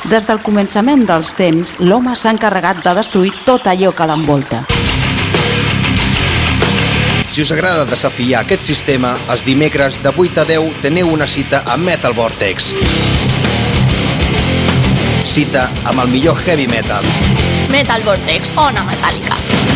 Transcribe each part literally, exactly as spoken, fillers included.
Des del començament dels temps, l'home s'ha encarregat de destruir tot allò que l'envolta. Si us agrada desafiar aquest sistema, els dimecres de vuit a deu teniu una cita a Metal Vortex. Cita amb el millor heavy metal. Metal Vortex, ona metàl·lica.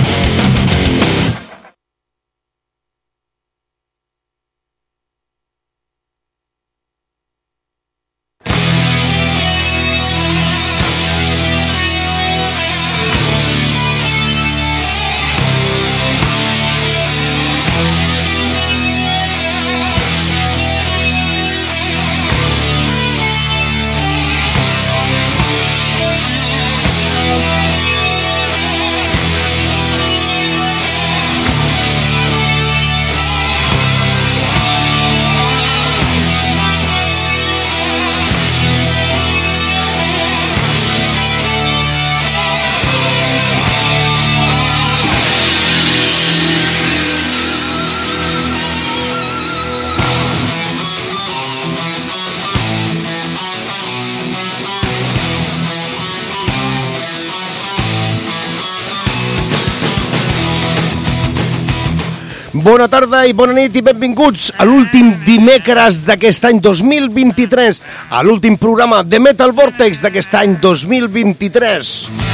Bona tarda i bona nit i benvinguts a l'últim dimecres d'aquest any dos mil vint-i-tres, a l'últim programa de Metal Vortex d'aquest any dos mil vint-i-tres.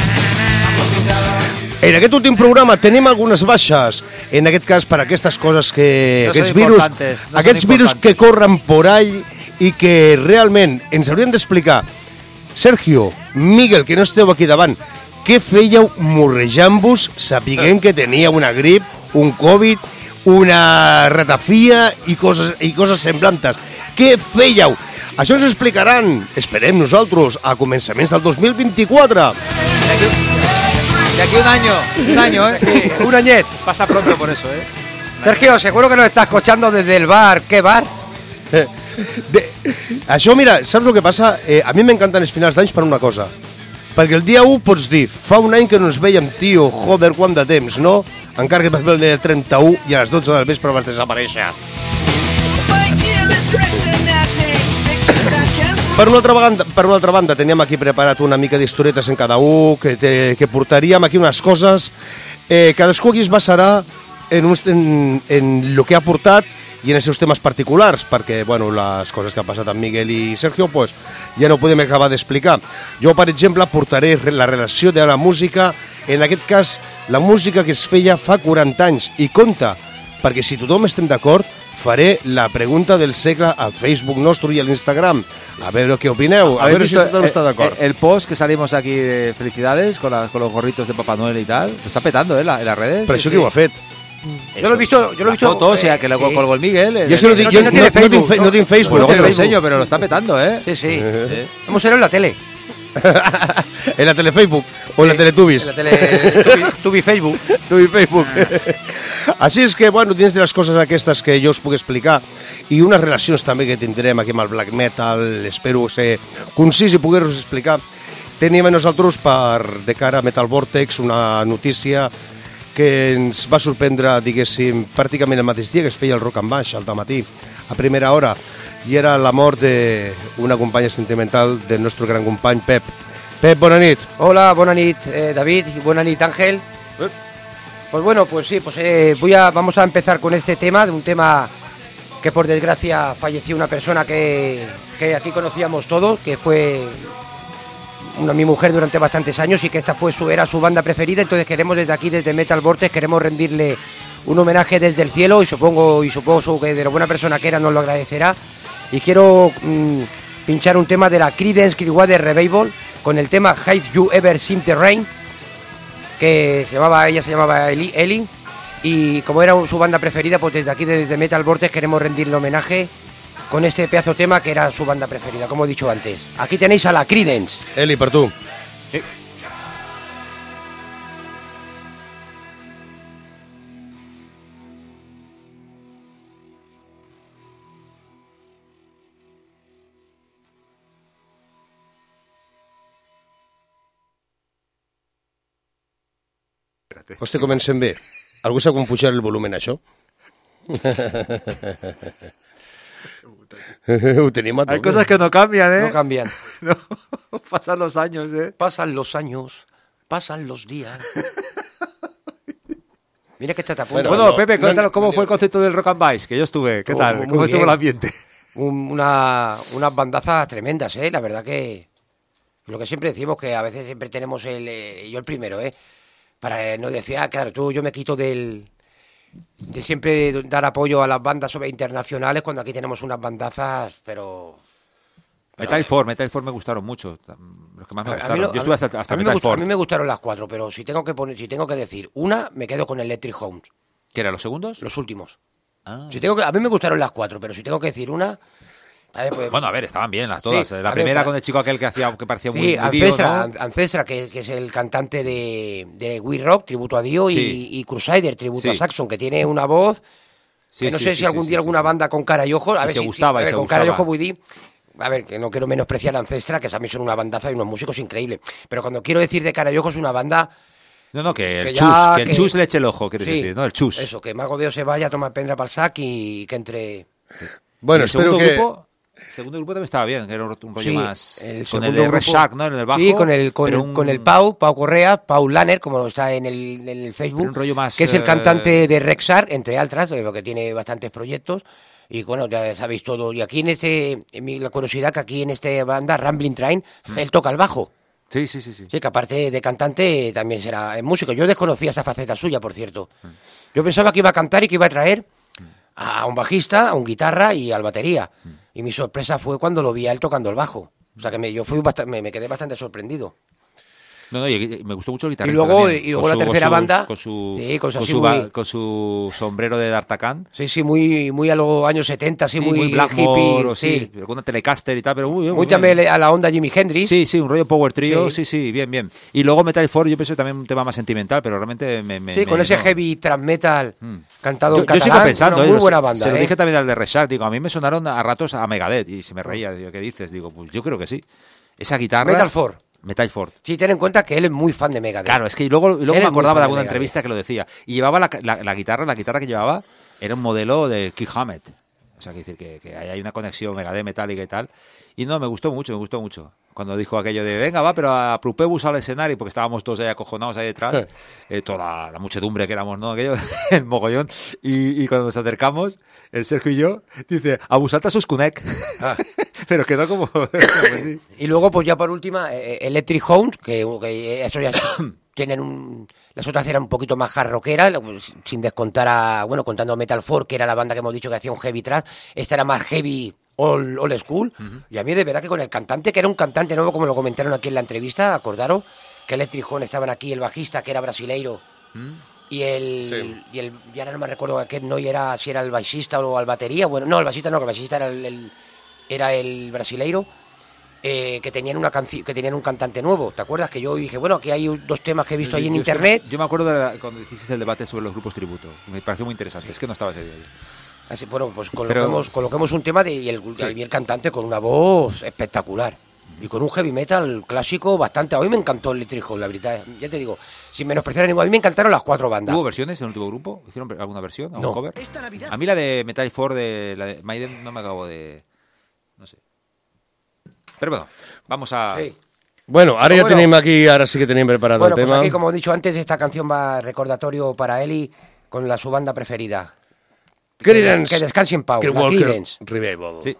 En aquest últim programa tenim algunes baixes, en aquest cas per aquestes coses que... No aquests virus, no aquests virus que corren por ahí i que realment ens haurien d'explicar. Sergio, Miguel, que no esteu aquí davant, què fèieu morrejant-vos sapiguent que tenia una grip, un Covid, una ratafia i coses, i coses semblantes? Què fèieu? Això ens ho explicaran, esperem nosaltres, a començaments del dos mil vint-i-quatre. De aquí un año, un año, ¿eh? Sí, un añet. Pasa pronto por eso, ¿eh? Sergio, seguro que nos estás escuchando desde el bar. ¿Qué bar? De, això, mira, saps el que passa? Eh, a mi m'encanten els finals d'anys per una cosa. Perquè el dia u pots dir, fa un any que no ens veiem, tio, joder, quant de temps, no? Encara que vas veure el dia trenta-u i a les dotze del vespre vas desaparèixer. Per una altra banda, per una altra banda teníem aquí preparat una mica d'historetes en cada un, que, te, que portaríem aquí unes coses. Eh, cadascú aquí es basarà en, un, en, en el que ha portat i en els seus temes particulars, perquè bueno, les coses que ha passat amb Miguel i Sergio pues, ja no podem acabar d'explicar. Jo, per exemple, portaré la relació de la música, en aquest cas, la música que es feia fa quaranta anys. I compte, perquè si tothom estem d'acord, faré la pregunta del segle al Facebook nostre i a l'Instagram. A veure què opineu, a veure si tothom està d'acord. El, el post que salimos aquí de felicidades con, la, con los gorritos de Papá Noel y tal, se está petando, ¿eh? La, en las redes. Pero eso que ho ha fet. Yo lo he visto, yo lo he visto. Foto, o sea, que lo sí. colgó el Miguel. El, Yo es que lo di, no, yo no no, tiene no, Facebook, no, no tiene Facebook. Pues luego te lo Facebook. enseño, pero lo está petando, ¿eh? Sí, sí. ¿Eh? Hemos salido en la tele. En la tele Facebook o en la Teletubbies. En la tele Tubi, Tubi Facebook. Tubi Facebook. Així és que, bueno, dins de les coses aquestes que jo us puc explicar i unes relacions també que tindrem aquí amb el black metal, espero ser concís i poder-vos explicar, tenim a nosaltres per, de cara a Metal Vortex, una notícia que ens va sorprendre, diguéssim, pràcticament el mateix dia que es feia el Rock and Baix, al dematí, a primera hora, i era la mort d'una companya sentimental del nostre gran company Pep. Pep, bona nit. Hola, buena nit, eh, David, y buena nit, Ángel. ¿Eh? Pues bueno, pues sí, pues eh, voy a, vamos a empezar con este tema, de un tema que por desgracia falleció una persona que, que aquí conocíamos todos, que fue una, mi mujer durante bastantes años y que esta fue su, era su banda preferida. Entonces queremos desde aquí, desde Metal Vortex, queremos rendirle un homenaje desde el cielo y supongo, y supongo que de la buena persona que era nos lo agradecerá. Y quiero mmm, pinchar un tema de la Creedence Clearwater Revival con el tema Have You Ever Seen the Rain, que se llamaba, ella se llamaba Eli, Eli, y como era su banda preferida, pues desde aquí, desde Metal Vortex, queremos rendirle homenaje con este pedazo tema que era su banda preferida, como he dicho antes. Aquí tenéis a la Creedence. Eli, per tu. Sí. Hòstia, comencem bé. Algú sap com pujar el volumen, això? Ho tenim a tope. Hay cosas que no cambian, ¿eh? No cambian. No, pasan los años, ¿eh? Pasan los años, pasan los días. Mira que está tapando. Bueno, no, Pepe, no, cuéntanos no, cómo no, fue el concepto del Rock and Vice, que yo estuve. ¿Qué Oh, tal? muy ¿Cómo estuvo bien. el ambiente? Un- una, unas bandazas tremendas, ¿eh? La verdad que lo que siempre decimos, que a veces siempre tenemos el... eh, yo el primero, ¿eh? Para eh, no decir, ah, claro, tú, yo me quito del... de siempre dar apoyo a las bandas sobre internacionales cuando aquí tenemos unas bandazas, pero... pero Metal Four, Metal Four me gustaron mucho. Los que más me a- a gustaron. mí lo- yo estuve a- hasta, hasta a mí me Metal gust- Four. a mí me gustaron las cuatro, pero si tengo que poner, si tengo que decir una, me quedo con Electric Homes, ¿Qué eran los segundos? los últimos. Ah. Si tengo que, a mí me gustaron las cuatro, pero si tengo que decir una... a ver, pues- Bueno, a ver, estaban bien las todas. Sí, la a ver, primera Fra- con el chico aquel que hacía que parecía muy Sí, muy Dio, Ancestra, ¿no? An- Ancestra que, que es el cantante de, de We Rock, tributo a Dio, Sí. y, y Crusader, tributo Sí. a Saxon, que tiene una voz Sí, que no sí, sé sí, si sí, algún sí, día sí, alguna sí. banda con cara y ojos, a Y ver se si, gustaba, a y ver, se con cara y gustaba. ojo Woody, a ver, que no quiero menospreciar a Ancestra, que también son una bandaza y unos músicos increíbles, pero cuando quiero decir de cara y ojos, una banda... No, no, que el Que chus, ya- que el que- chus le eche el ojo, quieres Sí, decir, ¿no? El chus. Eso, que Mago Deo se vaya a tomar pendra para el sac y que entre... Bueno, Y el espero segundo que... grupo, el segundo grupo también estaba bien, que era un un rollo Sí, más el con el segundo de grupo- Reshak, ¿no? En el bajo. Sí, con el, con, pero el, un- con el Pau, Pau Correa, Pau Lanner, como está en el, en el Facebook, Pero un rollo más, que es el eh, cantante de Rexar, entre otras, eh, porque tiene bastantes proyectos. Y bueno, ya sabéis todo. Y aquí en este, en mi- la curiosidad que aquí en esta banda, Rambling Train, él toca el bajo. Sí, sí, sí, sí. Sí, que aparte de cantante también será eh, músico. Yo desconocía esa faceta suya, por cierto. Yo pensaba que iba a cantar y que iba a traer a un bajista, a un guitarra y al batería. Y mi sorpresa fue cuando lo vi a él tocando el bajo. O sea que me, yo fui bast- me, me quedé bastante sorprendido. No, no, y me gustó mucho el guitarrista Y luego- también, y luego con la su- tercera con su- banda. con su Sí, con su con así su, muy- ba- con su sombrero de D'Artagnan. Sí, sí, muy, muy a los años setenta, así, muy, muy Blackmore, hippie. o sí, sí. pero con una Telecaster y tal, pero muy bien. Muy muy bien. también a la onda Jimi Hendrix. Sí, sí, un rollo Power Trio, sí, Sí. sí, bien, bien. Y luego Metal Four, yo pienso también un tema más sentimental, pero realmente me... me Sí, con me- ese no. heavy thrash metal Mm. cantado Yo, en yo catalán. sigo pensando, una eh, muy lo- buena banda. se lo ¿eh? dije también al de Reshak, digo, a mí me sonaron a ratos a Megadeth, y se me reía, digo, ¿qué dices? Digo, pues yo creo que sí. Esa guitarra... Metal Four. Metal Four. Sí, ten en cuenta que él es muy fan de Megadeth. Claro, es que y luego, y luego Eres me muy acordaba fan de de alguna Megadeth. entrevista que lo decía. Y llevaba la, la- la guitarra, la guitarra que llevaba era un modelo de Kirk Hammett. O sea, que decir que, que hay hay una conexión Megadeth metálica y tal. Y no, me gustó mucho, me gustó mucho. Cuando dijo aquello de, venga, va, pero aprupemos al escenario, porque estábamos todos ahí acojonados ahí detrás, eh, toda la, la muchedumbre que éramos, ¿no? Aquello, el mogollón. Y, y cuando nos acercamos, el Sergio y yo, dice, abusata sus cunec. Ah. Pero quedó como... pues sí. Y luego, pues ya por última, eh, Electric Homes, que, que eso ya tienen un... Las otras eran un poquito más hard rockeras, pues, sin descontar a... Bueno, contando a Metal Four, que era la banda que hemos dicho que hacía un heavy trash. Esta era más heavy old, old school. Uh-huh. Y a mí de verdad que con el cantante, que era un cantante nuevo, como lo comentaron aquí en la entrevista, acordaros que Electric Homes estaban aquí, el bajista, que era brasileiro, uh-huh. y el... Sí. Y el y ahora no me recuerdo qué no era, si era el baixista o el batería. Bueno, no, el baixista no, que el baixista era el... el era el brasileiro, eh, que tenían una canci- que tenían un cantante nuevo. ¿Te acuerdas? Que yo dije, bueno, aquí hay dos temas que he visto ahí en Yo- yo es que internet. me- yo me acuerdo de la- cuando hiciste el debate sobre los grupos tributo. Me pareció muy interesante. Es que no estaba ese día. Así, bueno, pues Pero- coloquemos, coloquemos un tema de, y, el, Sí. y el cantante con una voz espectacular. Y con un heavy metal clásico bastante. A mí me encantó el Electric Homes, la verdad. Ya te digo, sin menospreciar a ningún. A mí me encantaron las cuatro bandas. ¿Hubo versiones en el último grupo? ¿Hicieron alguna versión? ¿Algún No. cover? A mí la de Metal Four, de, la de Maiden, no me acabo de... No sé. Pero bueno, vamos a... Sí. Bueno, ahora ya Bueno. tenemos aquí, ahora sí que tenéis preparado Bueno, el pues tema. aquí, como he dicho antes, esta canción va recordatorio para Eli con la su banda preferida. Creedence. Que descanse en pau, la Clearwater Creedence. Revival. Sí.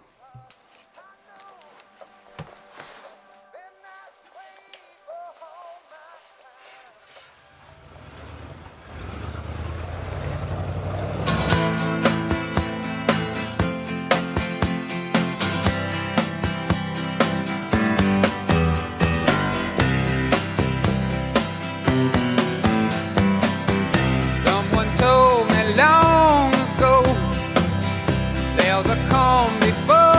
Someone told me long ago there's a calm before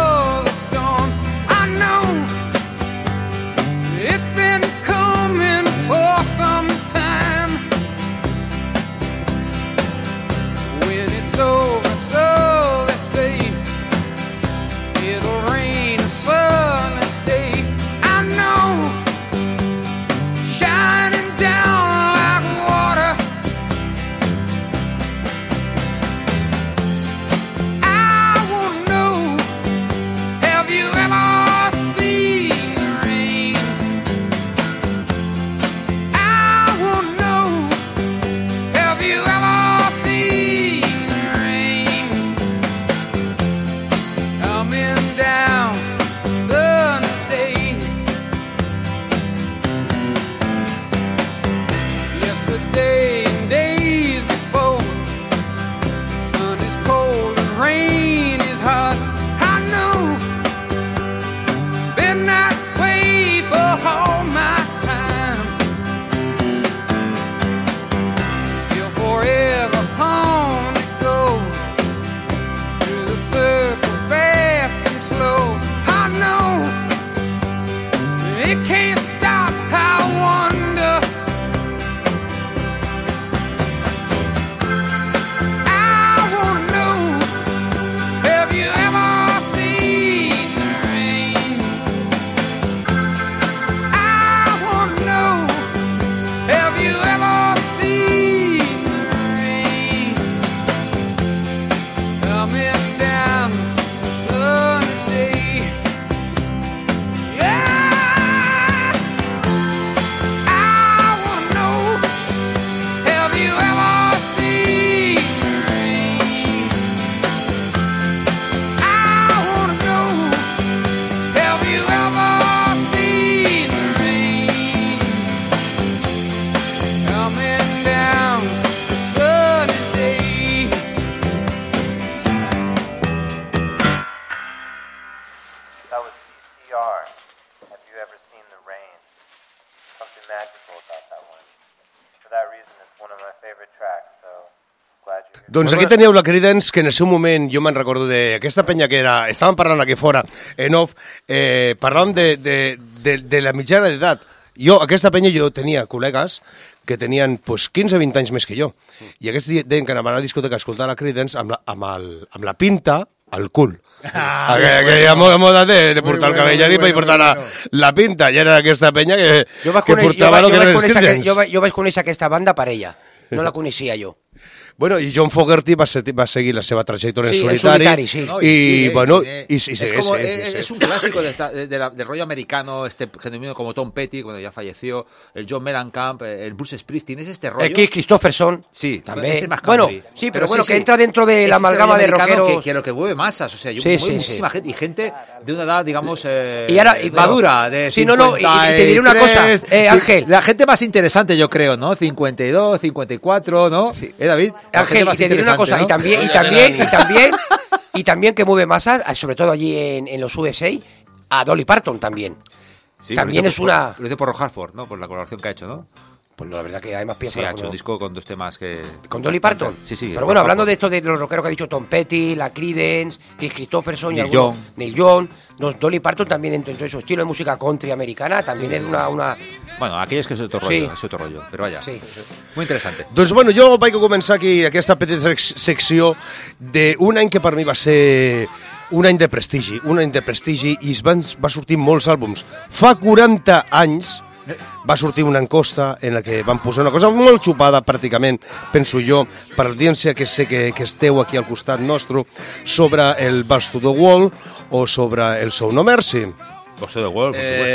Doncs aquí teníeu la Creedence, que en el seu moment, jo me'n recordo d'aquesta penya que era... Estàvem parlant aquí fora, en off, eh, parlàvem de, de, de, de la mitjana d'edat. Jo, aquesta penya, jo tenia col·legues que tenien pues, quinze o vint anys més que jo. I aquests deien que anaven a la discoteca a escoltar la Creedence amb la, amb el, amb la pinta al cul. Ah, aquella moda, moda de, de portar bueno, el cabell bueno, i portar la, la pinta. I era aquesta penya que, jo que portava jo, el que era els Creedence. Jo, jo vaig conèixer aquesta banda per ella. No la coneixia jo. Bueno, i John Fogerty va, ser, va seguir la seva trajectòria sí, en solitari. solitari sí. No, y, y sigue, bueno, sigue. y, y, y es, sí, como, sí, es, sí. es un clásico de esta, de la, del rollo americano, este genuino como Tom Petty, cuando ya falleció, el John Mellencamp, el Bruce Springsteen, es este rollo. El Keith Christopherson. Sí, también. Ese más bueno, country. sí, pero, pero bueno, sí, que sí. entra dentro de la amalgama de rockeros. Que, que lo que mueve masas, o sea, yo sí, mueve sí, muchísima sí. gente y gente de una edad, digamos, eh, y ahora, y, madura, de sí, no, no, y, y te diré una cosa, eh, Ángel. La gente más interesante, yo creo, ¿no? cincuenta y dos, cincuenta y cuatro, ¿no? Sí. ¿Eh, David? Ángel, y te diré una cosa, ¿no? y también, y también, y también, y también que mueve masas, sobre todo allí en, en los U S A, a Dolly Parton también. Sí, también es por, una... Lo dice por Rock Hartford, ¿no? Por la colaboración que ha hecho, ¿no? Pues no, la verdad que hay más piezas. Sí, ha hecho como... un disco con dos temas que... ¿Con Dolly Parton? Sí, sí. Pero bueno, hablando de esto de los rockeros que ha dicho Tom Petty, la Creedence, Chris Christopherson, Neil y algunos, Young. Neil Young, los Dolly Parton también dentro de su estilo de música country americana, también sí. es una, una... Bueno, aquello es que es otro rollo, sí. es otro rollo, però vaja, sí. muy interesante. Doncs bueno, jo vaig començar aquí aquesta petita secció d'un any que per mi va ser un any de prestigi, un any de prestigi i es van, va sortir molts àlbums. Fa quaranta anys va sortir una encosta en la que van posar una cosa molt xupada pràcticament, penso jo, per l'audiència que sé que, que esteu aquí al costat nostre, sobre el Balls to the Wall o sobre el Show No Mercy. Balls to the Wall, por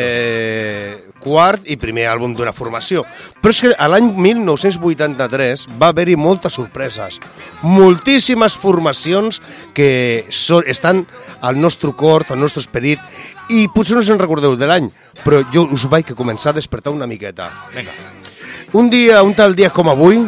eh, quart i primer àlbum d'una formació. Però és que a l'any mil nou-cents vuitanta-tres va haver-hi moltes sorpreses, moltíssimes formacions que són, estan al nostre cor, al nostre esperit, i potser no se'n recordeu de l'any, però jo us vaig començar a despertar una miqueta. Vinga. Un dia, un tal dia com avui,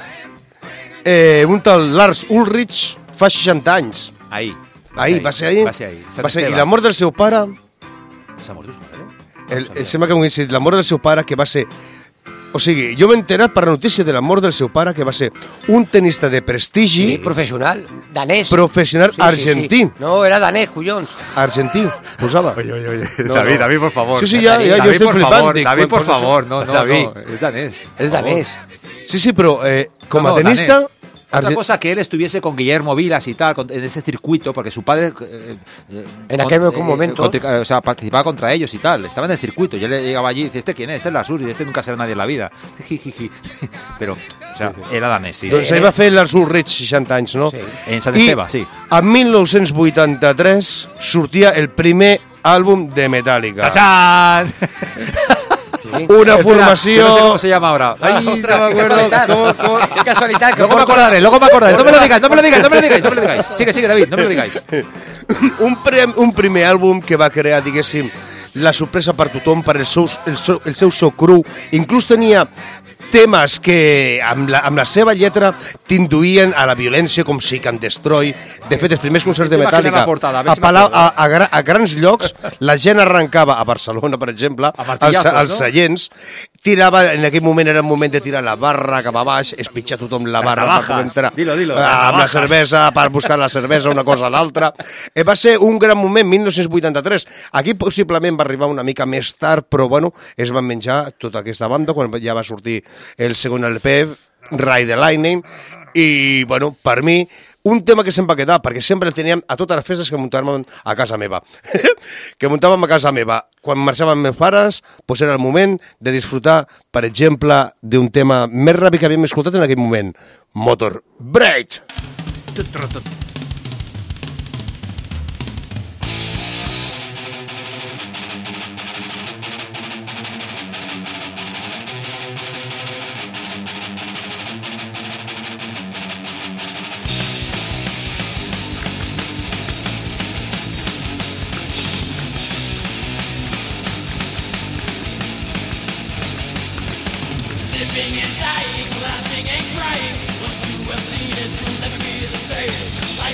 eh, un tal Lars Ulrich fa seixanta anys. Ahir. Ahir, va ser ahir. Va ser ahir. Va ser, I la mort del seu pare... S'ha mort d'una, eh? El, el, sembla que m'ho he dit, la mort del seu pare, que va ser... O sigui, jo m'he enterat per la notícia de la mort del seu pare, que va ser un tenista de prestigi... Sí, professional, danès. Professional sí, argentí. Sí, sí. No, era danès, collons. Argentí, posava. Oye, oye, oye. No, David, no. David, por favor. Sí, sí, ja, ja David, jo estic por flipant. Favor, Dic, David, por pues, favor, no, no, David. no, és danès. És danès. Sí, sí, però eh, com No, a no, tenista... danès. Otra cosa que él estuviese con Guillermo Vilas y tal, con, en ese circuito, porque su padre... Eh, eh, en aquel con, momento... Eh, contra, o sea, participaba contra ellos y tal. Estaba en el circuito. Yo le llegaba allí y dice, ¿este quién es? Este es la Sur y este nunca será nadie en la vida. Pero, o sea, era danès, sí. Doncs ell va fer l'Ars Ulrich seixanta anys, no? Sí. En Sant Esteve, sí. I en mil nou-cents vuitanta-tres sortia el primer àlbum de Metallica. ¡Tachán! Una formació... No sé cómo se llama ahora. Ay, Ay, ostras, no me qué acuerdo. casualidad. ¿Cómo, cómo? Qué casualidad. Luego me acordaré, luego me acordaré. No me lo digáis, no me lo digáis, no me lo digáis, no me lo digáis. Sigue, sigue, David, no me lo digáis. un, pre, un primer àlbum que va crear, diguéssim, la sorpresa per tothom, per el seu, el seu, el seu so cru. Inclús tenia temes que amb la, amb la seva lletra t'induïen a la violència, com Seek and Destroy. De fet, els primers concerts de Metallica a, Palau, a, a, a, a grans llocs, la gent arrencava a Barcelona, per exemple, als, als seients, tirava, en aquell moment era el moment de tirar la barra cap a baix, espitxar tothom la barra per poder entrar dilo, dilo, amb la cervesa, per buscar la cervesa, una cosa a l'altra. Eh, va ser un gran moment, mil nou-cents vuitanta-tres. Aquí possiblement va arribar una mica més tard, però bueno, es van menjar tota aquesta banda quan ja va sortir el segon L P, Ride the Lightning, i bueno, per mi un tema que se'm va quedar, perquè sempre el teníem a totes les festes que muntàvem a casa meva. que muntàvem a casa meva. Quan marxaven meus pares, doncs era el moment de disfrutar, per exemple, d'un tema més ràpid que havíem escoltat en aquell moment. Motor Break! Living and dying, laughing and crying. Once you have seen it, you'll never be the same. I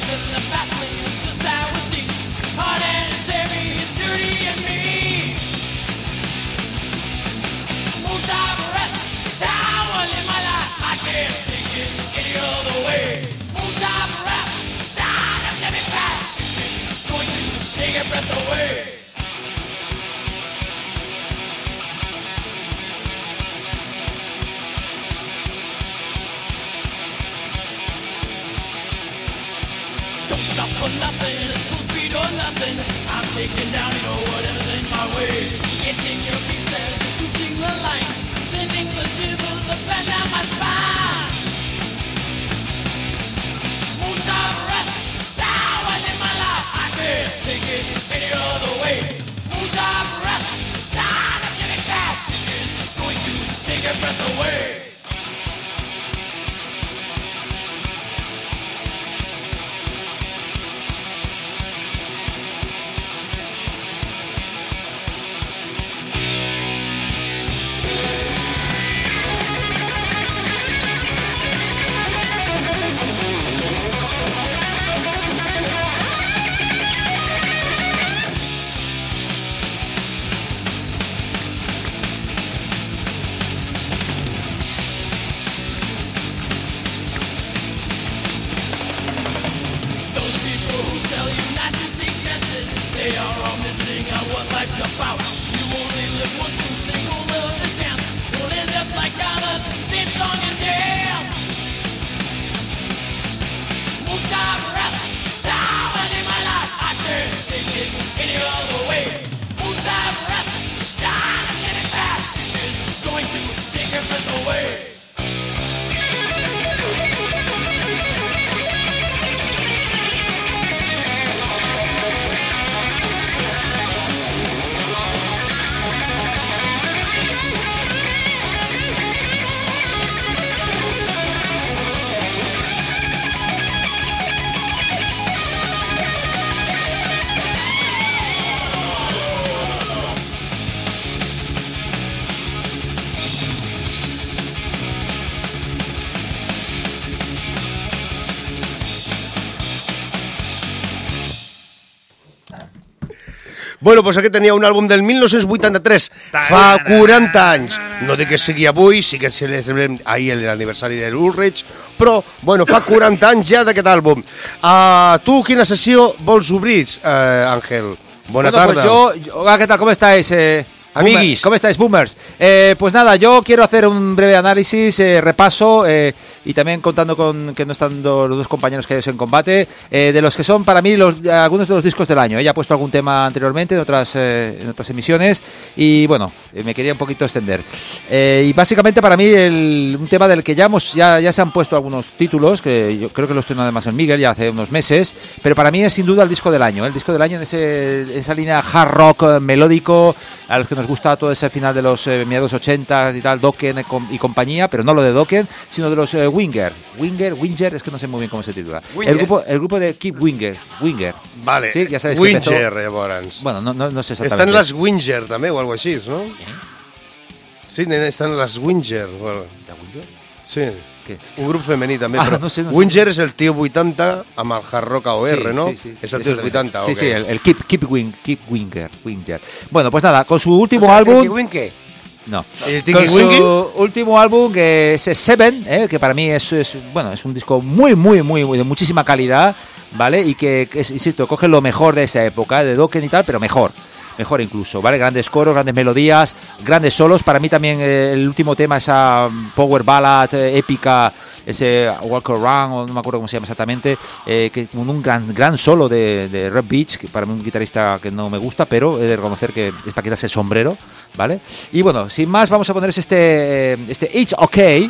Don't stop for nothing, it's full speed or nothing. I'm taking down, you know, whatever's in my way. Getting your beats and shooting the line, sending the shivers up and down my spine. Moons of breath, sour in my life. I can't take it any other way. Moons of breath, sound of living fast. It's going to take your breath away. About. You only live once, so take all of the chance. You'll end up like others, sing song and dance. Moves of breath, sound in my life. I can't take it any other way. Moves of breath, sound of living fast. It's going to take your breath away. Bueno, doncs aquest tenia un àlbum del mil nou-cents vuitanta-tres, fa quaranta anys. No dic que sigui avui, sí que celebrem ahir l'aniversari de l'Ulrich, però, bueno, fa quaranta anys ja d'aquest àlbum. Uh, tu, quina sessió vols obrir, uh, Àngel? Bona bueno, tarda. Pues yo, yo, hola, ¿qué tal? ¿Cómo estáis? Eh, Amiguis. Boomer, ¿cómo estáis, boomers? Eh, pues nada, yo quiero hacer un breve análisis, eh, repaso, eh, y también contando con que no están los dos compañeros que hay en combate, eh, de los que son para mí los, algunos de los discos del año. Ella ha puesto algún tema anteriormente en otras, eh, en otras emisiones y bueno, eh, me quería un poquito extender. Eh, y básicamente para mí el, un tema del que ya, hemos, ya, ya se han puesto algunos títulos, que yo creo que los tengo además en Miguel ya hace unos meses, pero para mí es sin duda el disco del año. El disco del año en, ese, en esa línea hard rock eh, melódico, a los que nos gusta todo ese final de los eh, mediados ochentas y tal, Dokken y compañía, pero no lo de Dokken, sino de los eh, Winger. Winger, Winger, es que no sé muy bien cómo se titula. Winger. El grupo, el grupo de Keep Winger. Winger. Vale, sí, ya sabéis Winger, que empezó... llavors. Bueno, no, no, no sé exactamente. Estan les Winger, també, o alguna cosa així, no? Sí, nena, estan les Winger. Bueno. ¿De Winger? Sí. ¿Qué? Un grup femení també, Ah, però no sé, no sé. Winger és el tio vuitanta amb el hard rock A O R, Sí, ¿no? sí, sí. És el Sí, tio sí, vuitanta, sí, ok. sí, el, el Keep, Keep, Wing, Keep Winger, Winger. Bueno, pues nada, con su último O sea, álbum... ¿Tinky Winky? No. ¿El Tinky Con su Winky? último álbum, que es Seven, eh, que para mí es, es bueno, es un disco muy, muy, muy, muy de muchísima calidad, ¿vale? Y que, que es, insisto, coge lo mejor de esa época, de Dokken y tal, pero mejor. Mejor incluso, ¿vale? Grandes coros, grandes melodías, grandes solos. Para mí también eh, el último tema, esa power ballad eh, épica, ese Walk Around, o no me acuerdo cómo se llama exactamente, eh, que con un gran gran solo de, de Reb Beach, que para mí un guitarrista que no me gusta, pero he de reconocer que es para quitarse el sombrero, ¿vale? Y bueno, sin más, vamos a ponerles este, este It's Okay.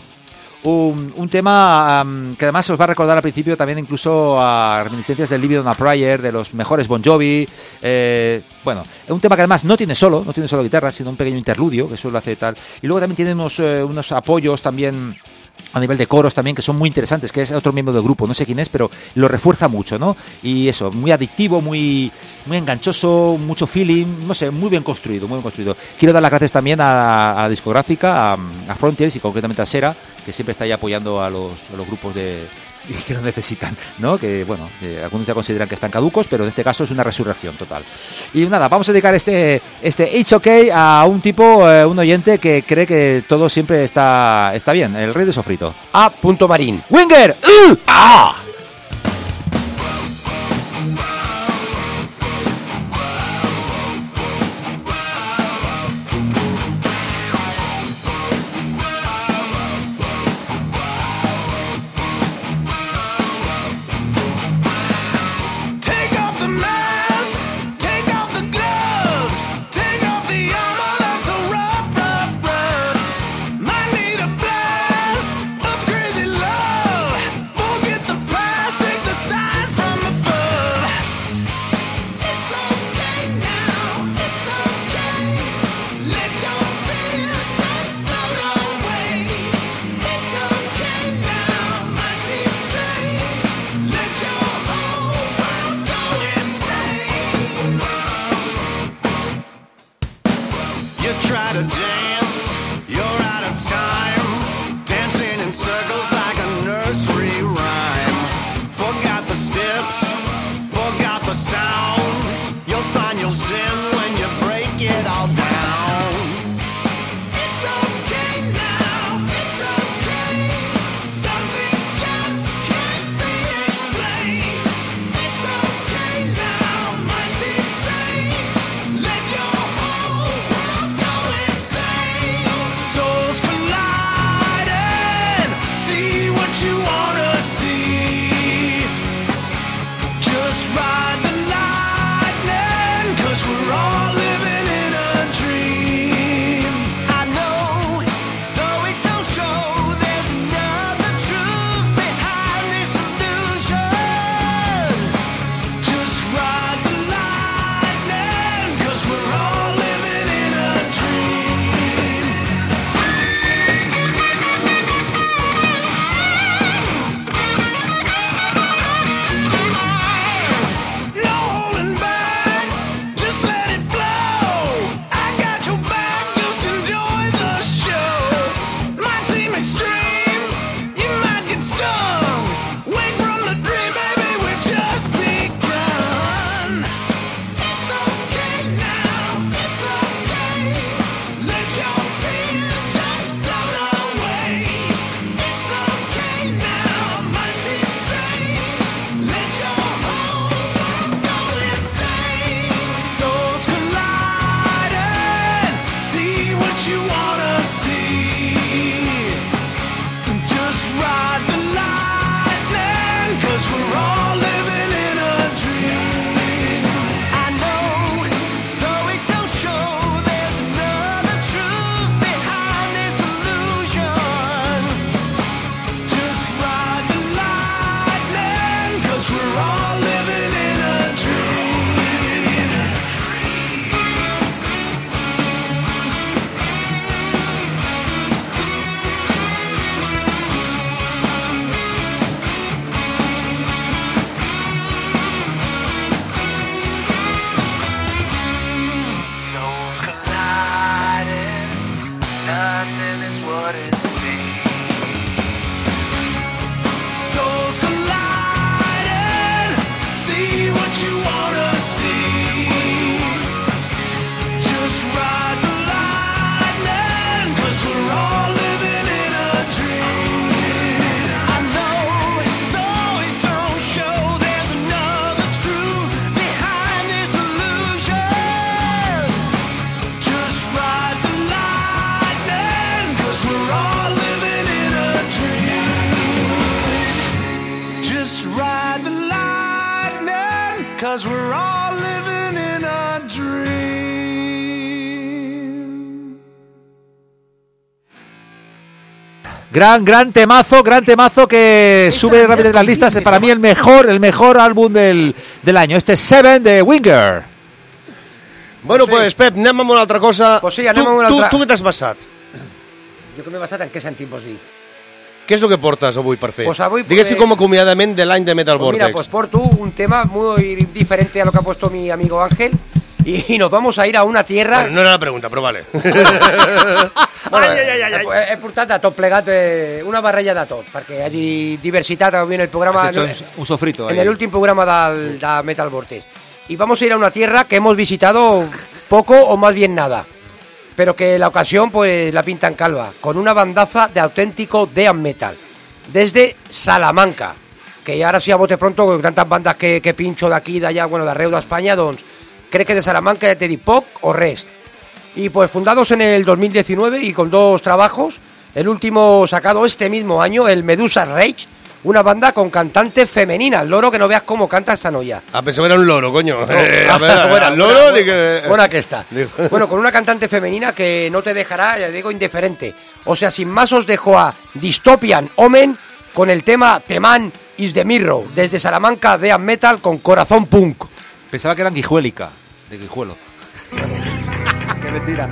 Un, un tema um, que además os va a recordar al principio también incluso a reminiscencias del Living on a Prayer, de los mejores Bon Jovi. Eh, bueno, es un tema que además no tiene solo, no tiene solo guitarra, sino un pequeño interludio, que eso lo hace tal. Y luego también tiene unos, eh, unos apoyos también a nivel de coros también, que son muy interesantes, que es otro miembro del grupo, no sé quién es, pero lo refuerza mucho, ¿no? Y eso, muy adictivo, muy, muy enganchoso, mucho feeling, no sé, muy bien construido, muy bien construido. Quiero dar las gracias también a, a la discográfica, a, a Frontiers y concretamente a Sera, que siempre está ahí apoyando a los, a los grupos de que lo necesitan, ¿no? Que, bueno, que algunos ya consideran que están caducos, pero en este caso es una resurrección total. Y nada, vamos a dedicar este este It's Okay a un tipo, eh, un oyente que cree que todo siempre está está bien, el rey de sofrito. A. Marín. ¡Winger! ¡Uh! ¡Ah! 'cause we're all living in a dream. Gran, gran temazo, gran temazo que sube rápido en las listas. Para mí el mejor, el mejor álbum del, del año. Este Seven de Winger. Bueno, pues, Pep, anem amb una altra cosa. Pues sí, anem tu, amb una tu, altra. Tu què t'has basat? Jo que m'he basat en què sentim, pues sí. Què és el que portes avui per fer? Pues avui, Diguéssim pues, com a acomiadament de l'any de Metal Pues mira, Vortex. pues porto un tema muy diferente a lo que ha puesto mi amigo Ángel y, y nos vamos a ir a una tierra... Bueno, no era la pregunta, però vale. Bueno, ai, ai, ai, ai. He, he portat a tot plegat eh, una barreja de tot, perquè hi hagi diversitat avui en el programa... Has hecho un, un sofrito. En ahí. el último programa del, de Metal Vortex. Y vamos a ir a una tierra que hemos visitado poco o más bien nada, pero que la ocasión pues la pintan calva, con una bandaza de auténtico death metal, desde Salamanca, que ara sí a bote pronto, con tantas bandas que, que pincho de aquí, de allá, bueno, de arreu d'Espanya, doncs, crec que de Salamanca ja te dic poc o res. Y pues fundados en el dos mil diecinueve y con dos trabajos, el último sacado este mismo año, el Medusa Rage, una banda con cantante femenina, el loro que no veas cómo canta esta noia. A pensar que era un loro, coño. No, Eh, a ver, buena, al loro... buena, di que... buena que está. Digo. Bueno, con una cantante femenina que no te dejará, ya digo, indiferente. O sea, sin más os dejo a Dystopian Omen con el tema Teman is the Mirror, desde Salamanca, death metal con corazón punk. Pensaba que eran guijuélica, de guijuelo. Qué mentira.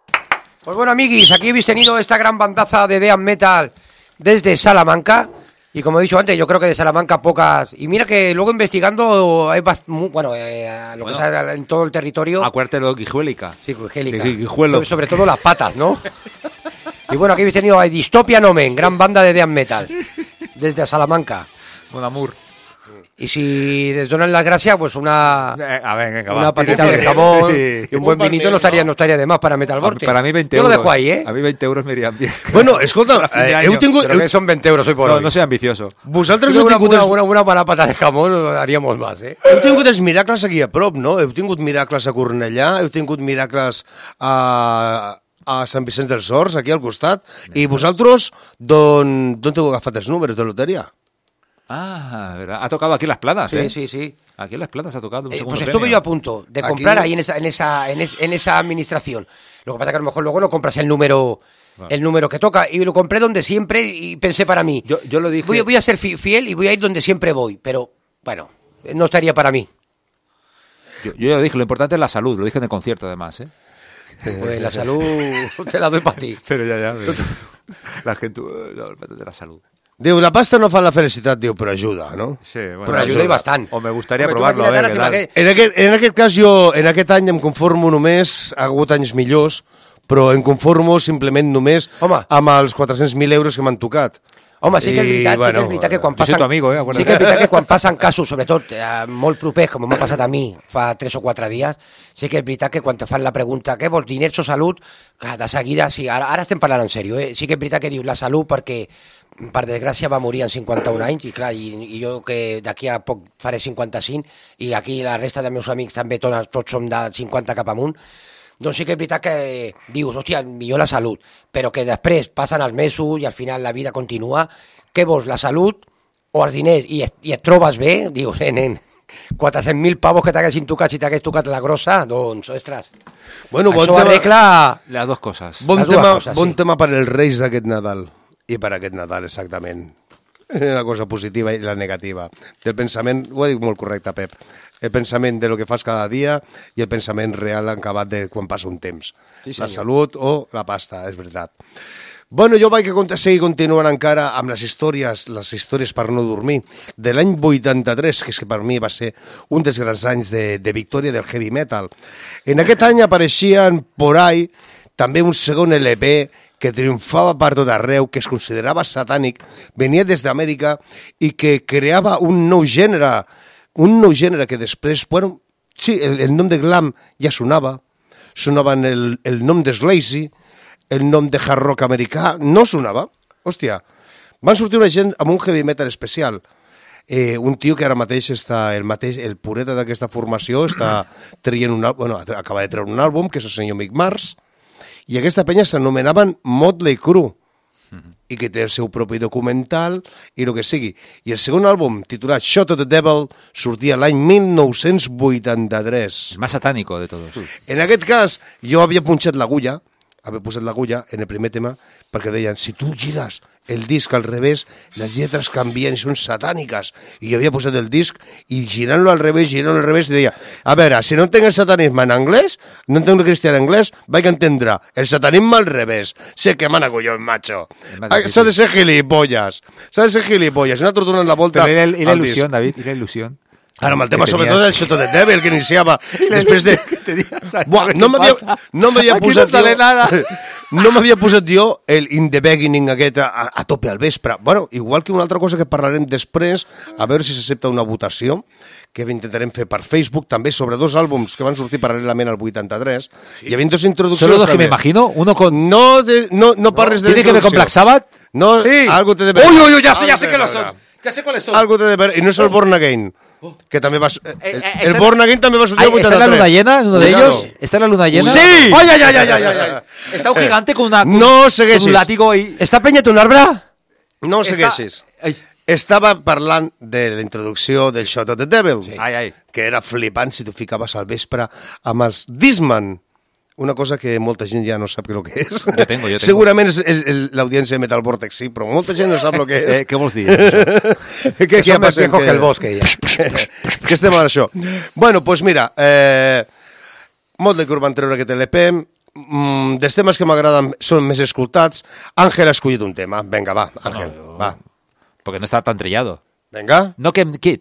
Pues bueno, amiguis, aquí habéis tenido esta gran bandaza de death metal desde Salamanca. Y como he dicho antes, yo creo que de Salamanca pocas... Y mira que luego investigando, hay bast... mu- bueno, eh, lo Bueno. que sea en todo el territorio... Acuérdate de Guijuélica. Sí, Guigélica. Sí, Guijuelo. sobre, sobre todo las patas, ¿no? Y bueno, aquí habéis tenido a Dystopia Nomen, gran banda de death metal, desde Salamanca. Bon amour. Y si les donan las gracias, pues una... Eh, a ver, venga, Una va. patita de jamón y un buen vinito no estaría, no estaría de más para Metal Vortex. Para mí veinte Yo euros. lo dejo ahí, ¿eh? A mí veinte euros me irían bien. Bueno, escolta, Para fin de eh, año. heu tingut... Pero que son veinte euros hoy por No, hoy. no sea ambicioso. Vosaltres Una, heu una, tingut, una, els, una, una buena pata de jamón haríamos más, ¿eh? heu tingut els miracles aquí a prop, no? Heu tingut miracles a Cornellà, heu tingut miracles a, a Sant Vicenç dels Horts, aquí al costat, i vosaltres d'on d'on heu agafat els números de loteria? Ah, ¿verdad? Ha tocado aquí Las Planas, Sí, ¿eh? sí, sí. Aquí en Las Planas ha tocado un Eh, segundo pues estuve premio. yo a punto de Aquí comprar no. ahí en esa, en esa, en, es- en esa administración. Lo que pasa es que a lo mejor luego no compras el número, el número que toca. Y lo compré donde siempre y pensé para mí. Yo, yo lo dije... Voy, voy a ser fi- fiel y voy a ir donde siempre voy. Pero, bueno, no estaría para mí. Yo, yo ya lo dije, lo importante es la salud. Lo dije en el concierto, además, ¿eh? Pues la salud te la doy para ti. Pero ya, ya. pero- La gente... eh, No, el de la salud. Diu, la pasta no fa la felicitat, diu, però ajuda, no? Sí, bueno. Pero ayuda y bastante. O me gustaría Hombre, tú probarlo, a ver, imagínate qué ahora tal. si me quedé- En aquest, en aquest cas, jo, en aquest any em conformo només, ha hagut anys millors, però em conformo simplement només Home. amb els quatre-cents mil euros que m'han tocat. Home, sí que és I, veritat, sí que bueno, és veritat que quan jo soy passen... tu amigo, eh, acuérdate. Sí que és veritat que quan passen casos, sobretot eh, molt propers, com m'ha passat a mi fa tres o quatre dies, sí que és veritat que quan te fan la pregunta què vols, diners o salut, que de seguida, sí, ara, ara estem parlant en sèrio, eh? Sí que és veritat que dius la salut perquè, per desgràcia, va morir amb cinquanta-un anys, i clar, i, i jo que d'aquí a poc faré cinquanta-cinc, i aquí la resta dels meus amics també tots, tots som de cinquanta cap amunt, doncs sí que és veritat que dius, hòstia, millor la salut, però que després passen els mesos i al final la vida continua. Què vols, la salut o els diners? I, et- i et trobes bé? Dius, eh, nen, quatre-cents mil pavos que t'haguessin tocat si t'hagués tocat la grossa, doncs, ostres, Bueno, bon això tema, arregla... Las dos cosas. bon les dues tema, coses, bon sí. tema per els Reis d'aquest Nadal. I per aquest Nadal, exactament. La cosa positiva i la negativa. Del pensament, ho ha dit molt correcte, Pep, el pensament de lo que fas cada dia i el pensament real acabat de quan passa un temps. Sí, la senyor. salut o la pasta, és veritat. Bueno, jo vaig a cont- seguir continuant encara amb les històries, les històries per no dormir, de l'any vuitanta-tres, que és que per mi va ser un dels grans anys de, de victòria del heavy metal. En aquest any apareixien por ahí també un segon L P que triomfava per tot arreu, que es considerava satànic, venia des d'Amèrica i que creava un nou gènere, un nou gènere que després, bueno, sí, el, el nom de glam ja sonava, sonaven el, el nom de Slazy, el nom de hard rock americà, no sonava. Hòstia, van sortir una gent amb un heavy metal especial. Eh, un tio que ara mateix està, el mateix, el pureta d'aquesta formació, està traient un àlbum, bueno, acaba de treure un àlbum, que és el senyor Mick Mars, i aquesta penya s'anomenaven Motley Crue, i que té el seu propi documental i el que sigui. I el segon àlbum, titulat Shot of the Devil, sortia l'any mil nou-cents vuitanta-tres. El más satánico de todos. En aquest cas, jo havia punxat l'agulla, havia posat l'agulla en el primer tema, perquè deien, si tu gires el disc al revés, les lletres canvien i són satàniques. I jo havia posat el disc i girant-lo al revés, girant-lo al revés, i deia, a veure, si no entenc el satanisme en anglès, no entenc el cristià en anglès, vaig entendre el satanisme al revés. Sé que mana collons, macho. más Ah, difícil. S'ha de ser gilipolles. S'ha de ser gilipolles. I nosaltres donant la volta Pero y la, y la al disc. ilusión, David, y la ilusión. Ara, amb el tema, que sobretot, tenías. el Shot of the Devil, que iniciava després de... Buah, no m'havia no m'havia Aquí posat no sale jo, nada. no m'havia posat jo el In the Beginning aquest a, a tope al vespre. Bueno, igual que una altra cosa que parlarem després, a veure si s'accepta una votació, que intentarem fer per Facebook, també sobre dos àlbums que van sortir paral·lelament al vuitanta-tres. Hi havia dos introduccions. Solo dos que també. me imagino. Uno con... No, de, no, no parles de ¿Tiene que ver con Black Sabbath? No, Sí. algo te de ver. Uy, uy, uy, ya sé, ya Algo sé te que de lo veure. son. Ya sé cuáles son. Algo te de ver. I no és el Born Again, que també va... El, eh, el está- Born Again també va sortir Ay, al ¿está en la vuitanta-tres. luna llena? ¿Uno de Cuidado. ellos? ¿Está en la luna llena? Sí. ¡Ay, ay, ay, ay, ay, ay, ay! Está un gigante con una... con- No con segueixis. un látigo y... Està penyat un arbre? No Está- segueixis. Ay, Estava parlant de la introducció del Shot of the Devil, ay, ay. que era flipant si tu ficaves al vespre amb els Discman. Una cosa que molta gent ja no sap el que és. Jo tengo, jo tengo. Segurament és el- el- l'audiència de Metal Vortex, sí, però molta gent no sap el que és. Eh, ¿Qué vos dices? Eso? Què, Que què som més passa? viejos que el bosque, ja. Que estem amb això. Bueno, doncs pues mira, eh, Motley Crue van treure aquest L P, mm, dels temes que m'agraden són més escoltats. Àngel ha escollit un tema. Vinga, va, Àngel, va. porque no está tan trillado. Venga. Knock 'em Kid.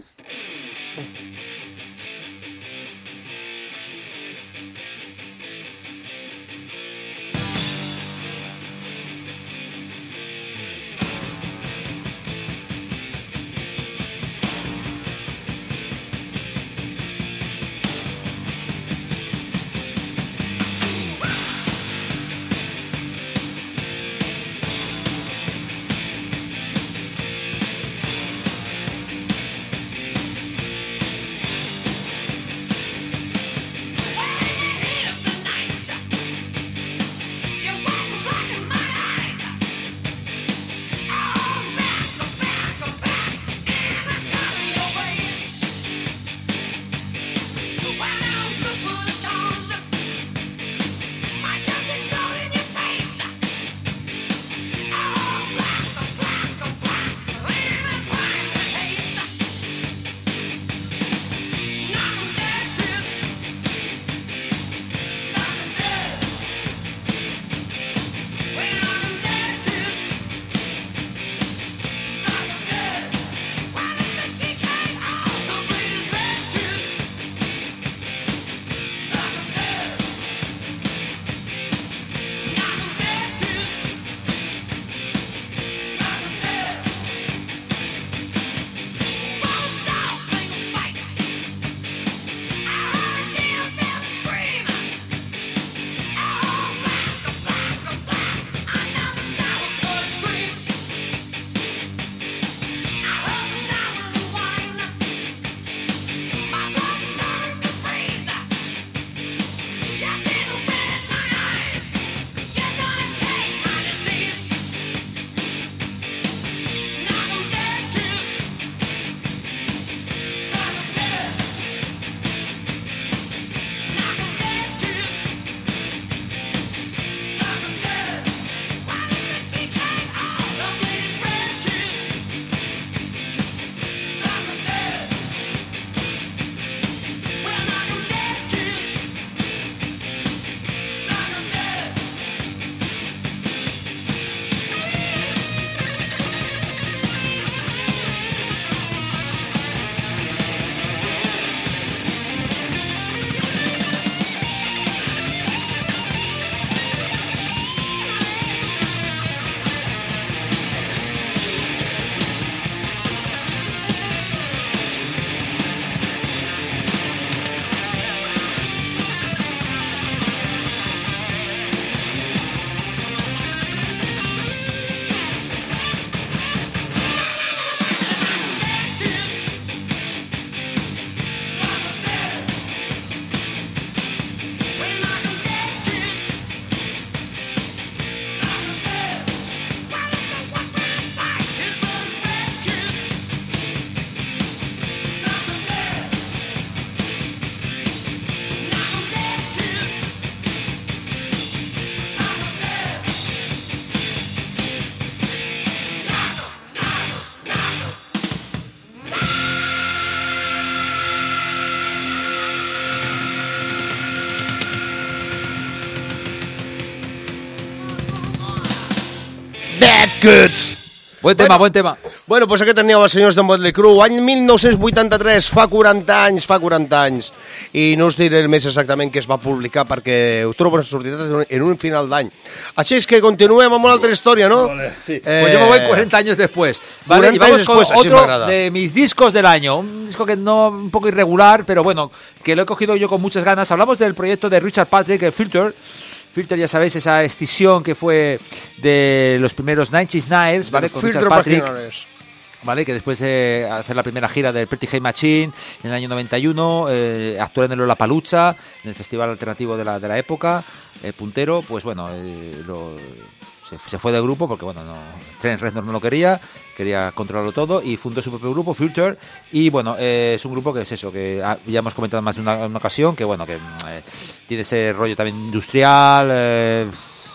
Good. Buen tema, bueno, buen tema. Bueno, doncs aquest teníeu els senyors de Motley Crue, any mil nou-cents vuitanta-tres, fa quaranta anys, fa quaranta anys. I no us diré el mes exactament que es va publicar perquè ho trobo sortit en un final d'any. Així és que continuem amb una altra història, ¿no? Vale, sí. Eh... Pues yo me voy cuarenta años después. Vale, cuarenta y vamos después, con otro me de mis discos del año. Un disco que no, un poco irregular, pero bueno, que lo he cogido yo con muchas ganas. Hablamos del proyecto de Richard Patrick, el Filter. Filter, ya sabéis, esa escisión que fue de los primeros Nine Inch Nails, ¿vale? Con Richard Patrick, ¿vale? Que después de hacer la primera gira del Pretty Hate Machine en el año noventa y uno, eh, actuar en el Lollapalooza, en el festival alternativo de la, de la época, eh, puntero, pues bueno, eh, lo, se, se fue del grupo porque, bueno, no, Trent Reznor no lo quería, quería controlarlo todo y fundó su propio grupo, Filter, y bueno, eh, es un grupo que es eso, que ha, ya hemos comentado más de una, una ocasión, que bueno, que eh, tiene ese rollo también industrial, eh,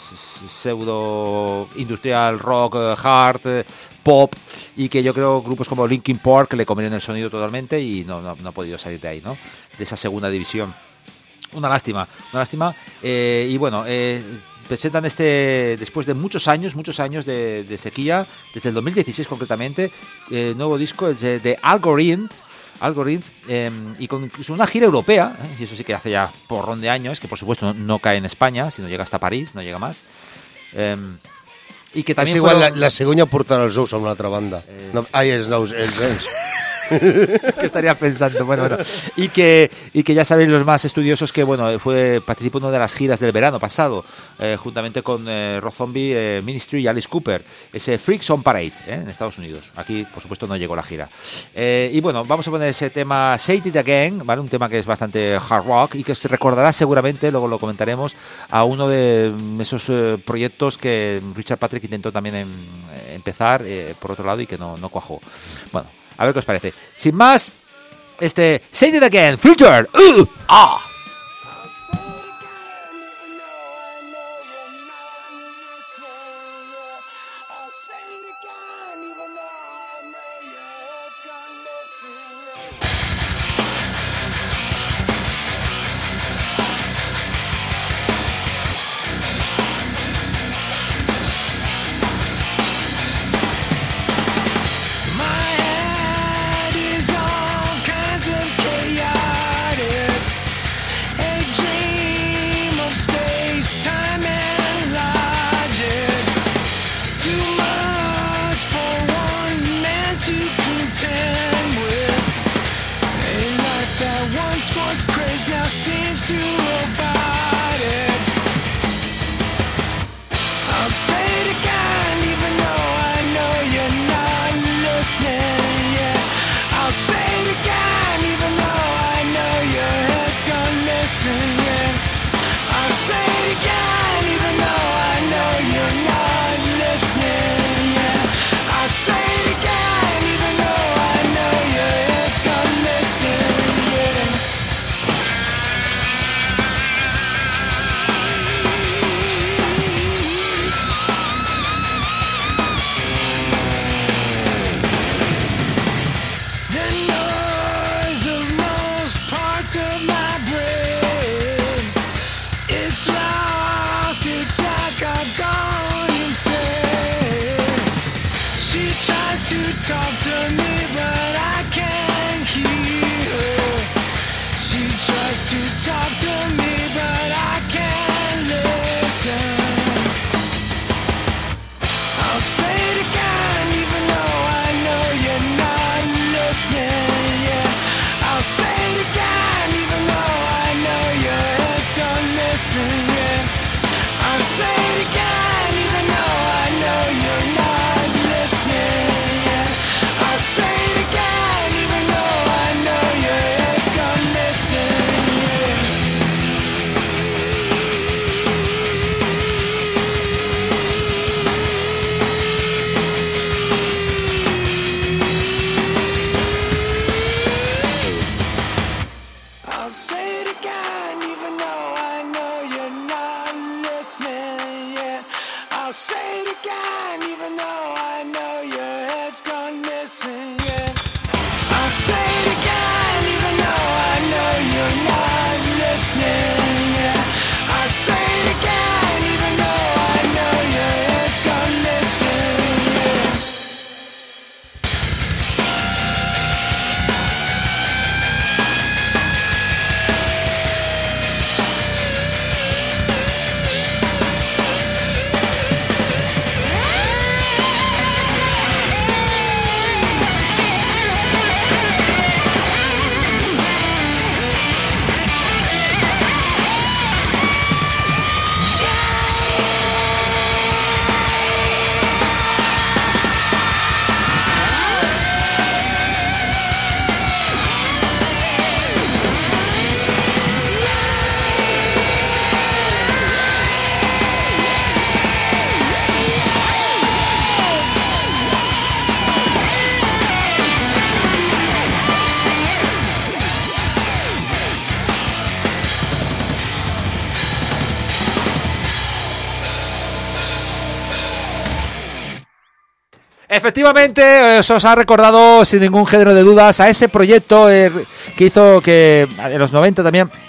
pseudo industrial, rock, hard, pop, y que yo creo grupos como Linkin Park le comieron el sonido totalmente y no, no, no ha podido salir de ahí, ¿no? De esa segunda división. Una lástima, una lástima. Eh, y bueno, eh, presentan este, después de muchos años, muchos años de, de sequía, desde el dos mil dieciséis concretamente, eh, nuevo disco es de, de Algorithm, Algorithm eh, y con incluso una gira europea, eh, y eso sí que hace ya porrón de años, que por supuesto no, no cae en España, sino llega hasta París, no llega más. Eh, y que también és igual fueron... la, la Segoña portarà els ous a una altra banda. Es... No, ai, els nous, els nens. ¿Qué estarías pensando? Bueno, bueno. Y que, y que ya sabéis los más estudiosos que, bueno, fue participó en una de las giras del verano pasado, eh, juntamente con eh, Rob Zombie, eh, Ministry y Alice Cooper, ese Freaks on Parade, eh, en Estados Unidos. Aquí, por supuesto, no llegó la gira. Eh, y bueno, vamos a poner ese tema Say It Again, ¿vale? Un tema que es bastante hard rock y que os recordará seguramente, luego lo comentaremos, a uno de esos eh, proyectos que Richard Patrick intentó también en, eh, empezar, eh, por otro lado, y que no, no cuajó. Bueno, a ver qué os parece. Sin más, este Say It Again, Filter. Uh, ah. Efectivamente, eh, os ha recordado sin ningún género de dudas a ese proyecto eh, que hizo que en los noventa también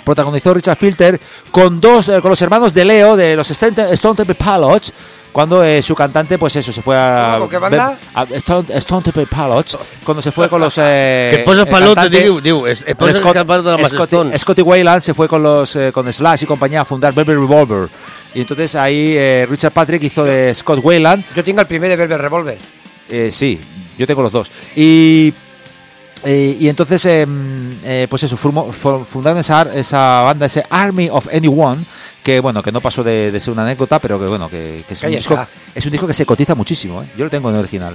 protagonizó Richard Filter con dos eh, con los hermanos de Leo de los Stone, Stone Temple Pilots, cuando eh, su cantante, pues eso, se fue a... ¿Cómo? ¿Qué banda? a Stone, Stone Temple Pilots, cuando se fue con los... Eh, que posa el palote, cantante- diu, diu, es, es posa Scott- que parla de les Scotty, Stones. Scotty Wayland se fue con los eh, con Slash y compañía a fundar Velvet Revolver. Y entonces ahí eh, Richard Patrick hizo de Scott Wayland. Yo tengo el primer de Velvet Revolver. Eh, sí, yo tengo los dos. Y, eh, y entonces, eh, eh, pues eso, formó- fu- fundaron esa, ar- esa banda, ese Army of Anyone, que bueno, que no pasó de, de ser una anécdota, pero que bueno, que, que es, un Ahí disco, está. es un disco que se cotiza muchísimo. ¿eh? Yo lo tengo en el original.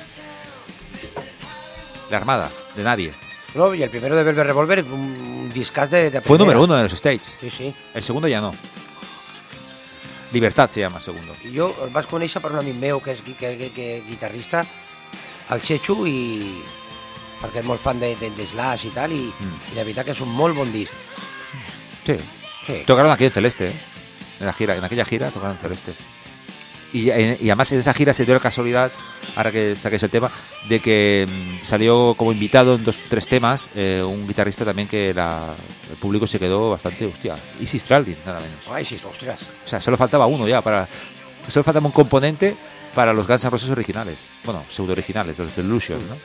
La Armada, de nadie. No, y el primero de Velvet Revolver, un discaz de, de Fue primera. número uno en los States. Sí, sí. El segundo ya no. Libertad se llama el segundo. I jo el vaig conèixer per un amic meu que és gui- que, que, que, guitarrista, el Chechu, i perquè és molt fan de, de, de Slash i tal, i, Mm. i la veritat que és un molt bon disc. Sí. Sí. Tocaron aquí en Celeste, ¿eh? En la gira, en aquella gira tocaron en Celeste. Y, y además en esa gira se dio la casualidad, ahora que saquéis el tema, de que mm, salió como invitado en dos tres temas eh, un guitarrista también que la, el público se quedó bastante, hostia, Izzy Stradlin, nada menos. Ai, sí, ostres. O sea, solo faltaba uno ya para... Solo faltaba un componente para los Guns N' Roses originales. Bueno, pseudo originales, los Illusion, ¿no?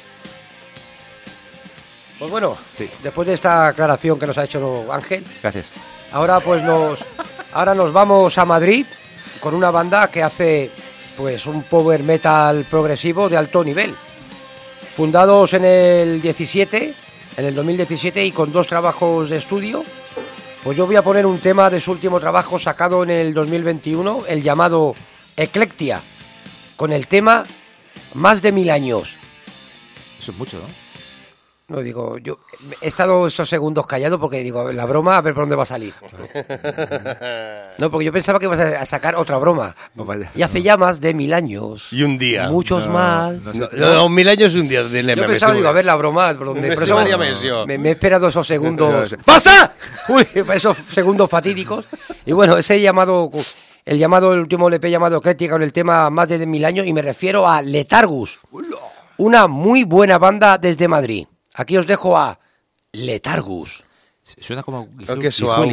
Pues bueno, Sí. después de esta aclaración que nos ha hecho Ángel, Gracias. ahora pues nos, ahora nos vamos a Madrid con una banda que hace pues un power metal progresivo de alto nivel. Fundados en el diecisiete, en el dos mil diecisiete, y con dos trabajos de estudio, pues yo voy a poner un tema de su último trabajo sacado en el dos mil veintiuno, el llamado Eclectia, con el tema Más de mil años. Eso es mucho, ¿no? No, digo, yo he estado esos segundos callado porque digo, la broma, a ver por dónde va a salir. No, porque yo pensaba que ibas a sacar otra broma. Oh, vaya. Y hace ya más de mil años. Y un día. Muchos más. No, no, no, mil años y un día. Dile, Yo me pensaba, sube. digo, a ver la broma, por donde. Me por eso estimaría més, jo. me, me he esperado esos segundos. ¡Pasa! Uy, esos segundos fatídicos. Y bueno, ese llamado, el llamado, el último L P llamado Ecléctica con el tema Más de mil años, y me refiero a Letargus. Una muy buena banda desde Madrid. Aquí os dejo a Letargus. Suena como... Oh, qué suave.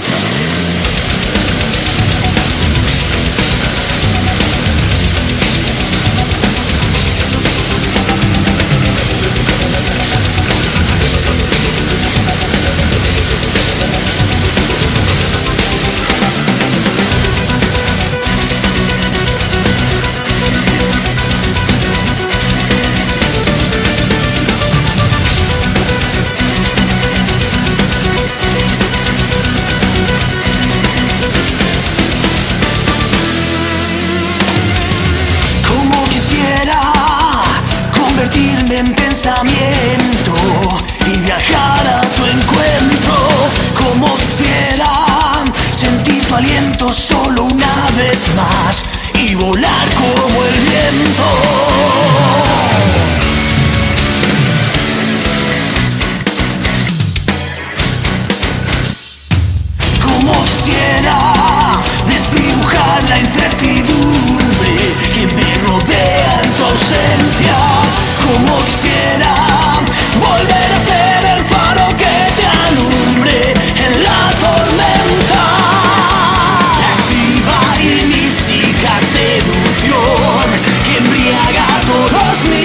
Como quisiera convertirme en pensamiento y viajar a tu encuentro. Como quisiera sentir tu aliento solo una vez más y volar como el viento. Como quisiera desdibujar la incertidumbre que me rodea en tu ausencia. Como quisiera volver a ser el faro que te alumbre en la tormenta. Lasciva y mística seducción que embriaga todos mis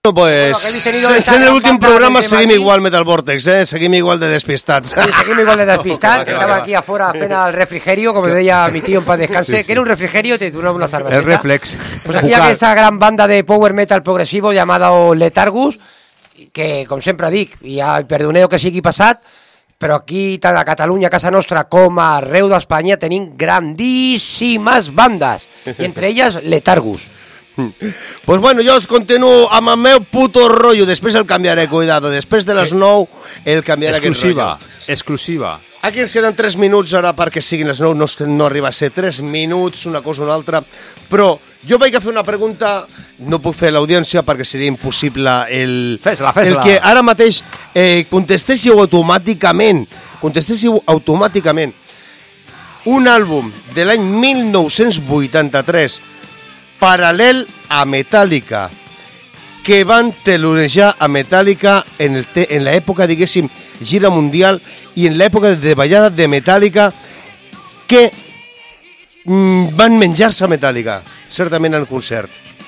Bueno, pues, Bueno, que hem tenido sent esta el gran últim banda programa de seguim Madrid. igual Metal Vortex, eh? Seguim igual de despistats. Sí, seguim igual de despistat, que estaba aquí afuera apenas el refrigerio, como decía mi tío en paz descanse, que era un refrigerio, te duraba una cerveceta. El reflex. Pues aquí hay esta gran banda de power metal progresivo llamada Letargus, que, com sempre dic, i ja perdoneu que sigui passat, però aquí, tant a Catalunya, a casa nostra, com a arreu d'Espanya, tenim grandíssimes bandes, i entre elles Letargus. Pues bueno, jo us continuo amb el meu puto rotllo, després el canviaré, cuidado, després de les nou el canviaré Exclusiva, aquest rotllo. exclusiva. Aquí ens queden tres minuts ara perquè siguin les nou, no, no arriba a ser tres minuts, una cosa o una altra, però jo vaig a fer una pregunta, no puc fer l'audiència perquè seria impossible el, Fes-la, fes-la. el que ara mateix eh, contestéssiu automàticament, contestéssiu automàticament un àlbum de l'any mil nou-cents vuitanta-tres paral·lel a Metallica, que van telonejar a Metallica en, el te, en l'època, diguéssim, gira mundial i en l'època de davallada de Metallica, que mm, van menjar-se a Metallica, certament al concert.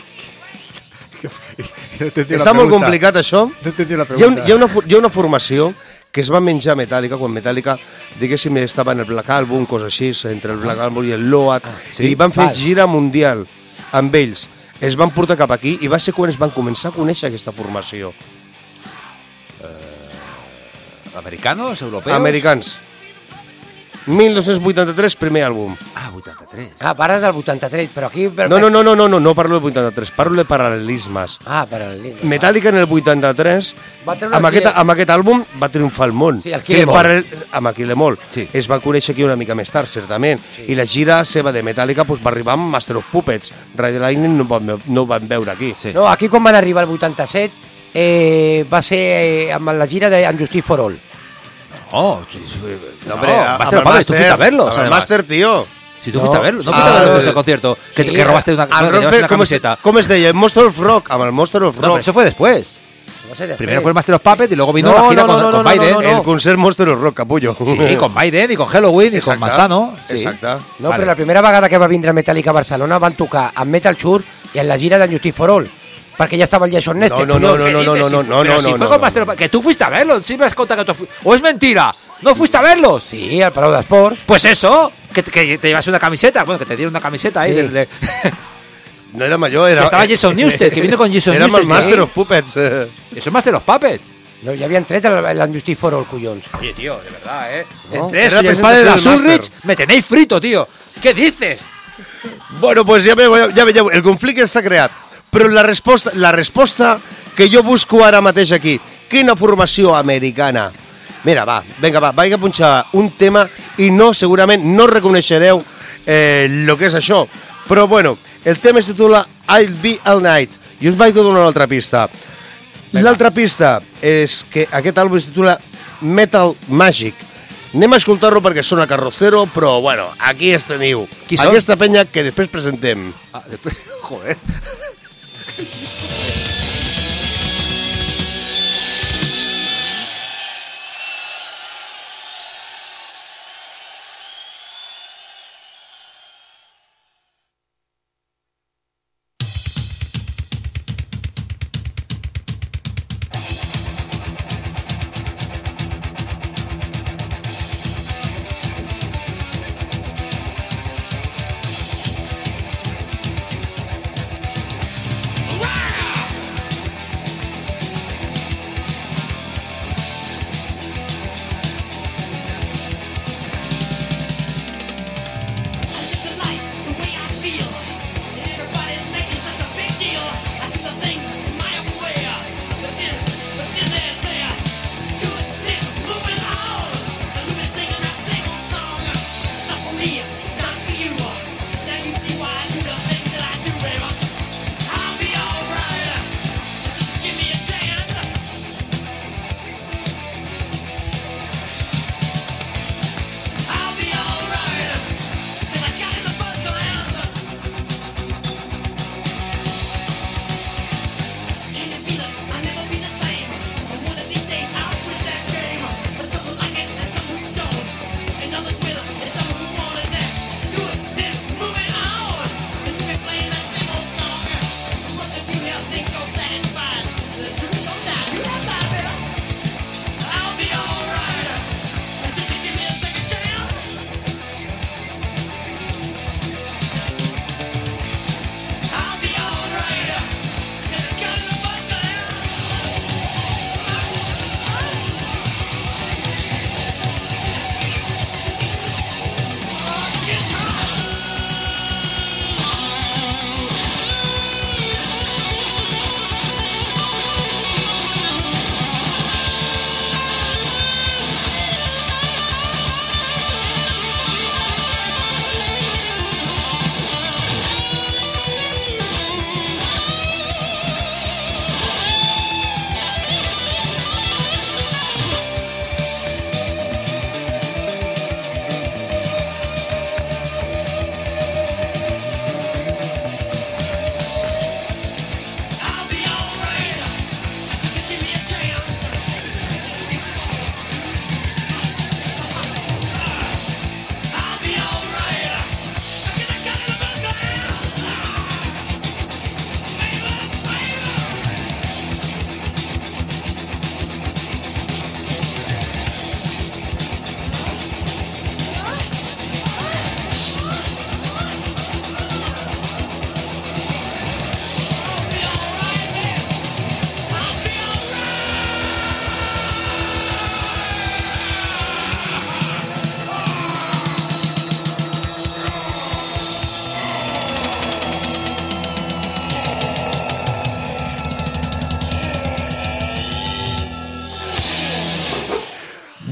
Està molt complicat, això. No entendia la Hi ha, un, hi, ha una, hi ha una formació que es va menjar a Metallica, quan Metallica, diguéssim, estava en el Black Album, coses així, entre el Black Album i el Load, ah, sí? I van fer Val. gira mundial amb ells. Es van portar cap aquí i va ser quan es van començar a conèixer aquesta formació. ¿Americanos? ¿Europeos? Americans. mil nou-cents vuitanta-tres, primer àlbum. Ah, vuitanta-tres. Ah, parles del vuitanta-tres, però aquí... No, no, no, no, no, no, no parlo del vuitanta-tres, parlo de paral·lelismes. Ah, paral·lelisme. Metallica en el vuitanta-tres, Va treure amb el aquest, Kill- amb aquest àlbum va triomfar el món. Sí, el Kill Em All. Paral- amb el Kill Em All. Sí. Es va conèixer aquí una mica més tard, certament. Sí. I la gira seva de Metallica pues, va arribar amb Master of Puppets. Ride the Lightning no, ho van, no ho van veure aquí. Sí. No, aquí quan van arribar el vuitanta-set eh, va ser eh, amb la gira de Justice for All. Oh, sí, sí. No, hombre, No, a- Master amb of el Puppets, tú fuiste a verlos, amb el además. Master, tío. Si tú fuiste a verlo, no Sí. fuiste a verlo Ah, en ese concierto, que, sí, que robaste una, Al no, que rock llevaste una com es, camiseta. com es deia? Monster of Rock, amb el Monster of No, pero Rock. eso fue después. Va ser després. Primero fue el Master of Puppets y luego vino No, la gira no, con, no, con no, Biden. no, no, El concert Monster of Rock, capullo. Sí, con Biden y con Halloween y Exacte. con Manzano. Sí. Exacte. No, Vale. però la primera vegada que va vindre Metallica a Barcelona van tocar amb Metal Church i en la gira de Justice for All, perquè ja estava el Jason Nester. No, no, no, no, no, no, no, no, Pero no, si no, fue no, con no, Master no. of- que tú fuiste a verlo, siempre has contado que tú fu- ¿O es mentira? ¿No fuiste a verlos? Sí, al Palau d'Esports. Pues eso, que, te- que te llevas una camiseta, bueno, que te dieron una camiseta ahí. Sí. del- de- No era mayor, era... Que estaba Jason Newsted, que vino con Jason Era Newsted. el Master ¿sí? of Puppets. eh. Eso es Master of Puppets. No, ja havien tret el, el Justice for All, collons. Oye, tío, de verdad, ¿eh? No, Entre eso era y el padre de la presentación del Ulrich, me tenéis frito, tío. ¿Qué dices? Bueno, pues ja veieu, ja veieu, el conflicte està creat. Però la resposta, la resposta que jo busco ara mateix aquí, quina formació americana? Mira, va, vinga, va, vaig a punxar un tema i no, segurament no reconeixereu eh, lo que és això. Però bueno, el tema es titula I'll Be All Night. I us vaig a donar una altra pista. L'altra pista és que aquest àlbum es titula Metal Magic. Anem a escoltar-lo perquè sona carrocero, però bueno, aquí es teniu. Qui són? Aquesta penya que després presentem. Ah, después, joder. Right!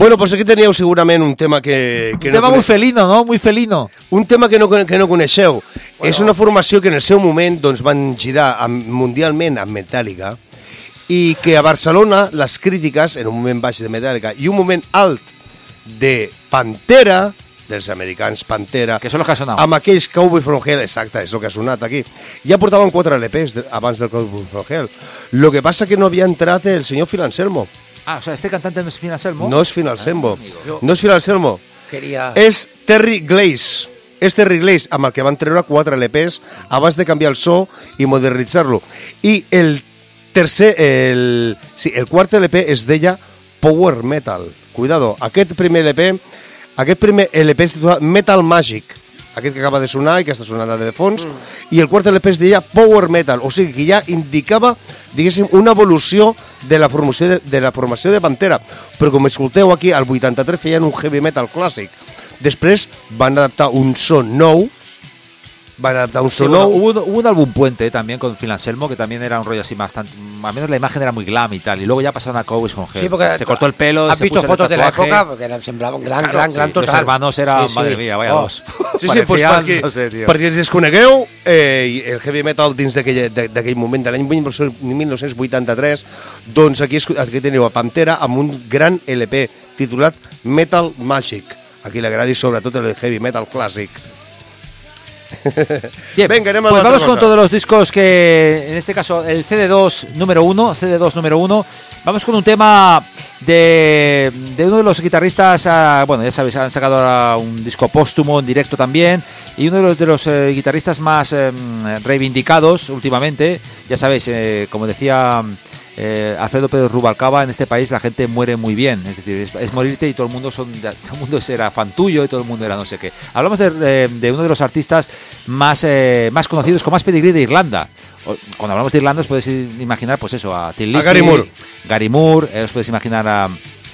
Bueno, pues aquí teníeu segurament un tema que... que un tema no muy felino, no? Muy felino. Un tema que no, que no coneixeu. Bueno. És una formació que en el seu moment doncs, van girar amb, mundialment amb Metallica i que a Barcelona les crítiques, en un moment baix de Metallica i un moment alt de Pantera, dels americans Pantera, que són los que ha sonat. Amb aquells Cowboy from Hell, exacte, és el que ha sonat aquí. Ja portaven quatre L Ps de, abans del Cowboy from Hell. Lo que passa que no havia entrat el senyor Phil Anselmo. Ah, o sea, este cantante no es Phil Anselmo. No és Phil Anselmo. Yo no és Phil Anselmo. quería... És Terry Glaze. És Terry Glaze, amb el que van treure quatre L Ps abans de canviar el so i modernitzar-lo. I el tercer, el, sí, el quart L P es deia Power Metal. Cuidado, aquest primer L P, aquest primer L P es titula Metal Magic, aquest que acaba de sonar i que està sonant ara de fons, mm. i el quart L P es deia Power Metal, o sigui que ja indicava, diguéssim, una evolució de la formació de, de la formació de Pantera, però com escolteu aquí, al vuitanta-tres feien un heavy metal clàssic. Després van adaptar un son nou, van adaptar un son sí, nou. Bueno, hubo, hubo un álbum puente también con Phil Anselmo, que también era un rollo así bastante, al menos la imagen era muy glam y tal, y luego ya pasaron a Cowboys from Hell. Sí, porque se cortó el pelo, ¿has se visto puso fotos el de la tatuaje. época? Porque eran, semblaban gran, Claro, gran, sí, gran total. Los hermanos eran, Sí, sí. madre mía, vaya Oh. dos. Sí, sí, pues perquè, no sé, tío. perquè desconegueu, eh, el heavy metal dins d'aquell d'aquell moment, de l'any mil nou-cents vuitanta-tres, doncs aquí, es, aquí teniu a Pantera amb un gran L P titulat Metal Magic. Aquí li agradi sobretot el heavy metal clàssic. Bien, venga, pues vamos cosa. con todos los discos que, en este caso, el C D dos número uno, C D dos número uno. Vamos con un tema de, de uno de los guitarristas, uh, bueno, ya sabéis, han sacado ahora un disco póstumo en directo también, y uno de los, de los eh, guitarristas más eh, reivindicados últimamente, ya sabéis, eh, como decía... Eh, Alfredo Pérez Rubalcaba, en este país la gente muere muy bien, es decir, es, es morirte y todo el mundo son, todo el mundo era fan tuyo y todo el mundo era no sé qué. Hablamos de, de, de uno de los artistas más, eh, más conocidos, con más pedigrí de Irlanda. Cuando hablamos de Irlanda os podéis imaginar, pues eso, a Tim Lizzy, a Gary Moore, Gary Moore eh, os podéis imaginar a,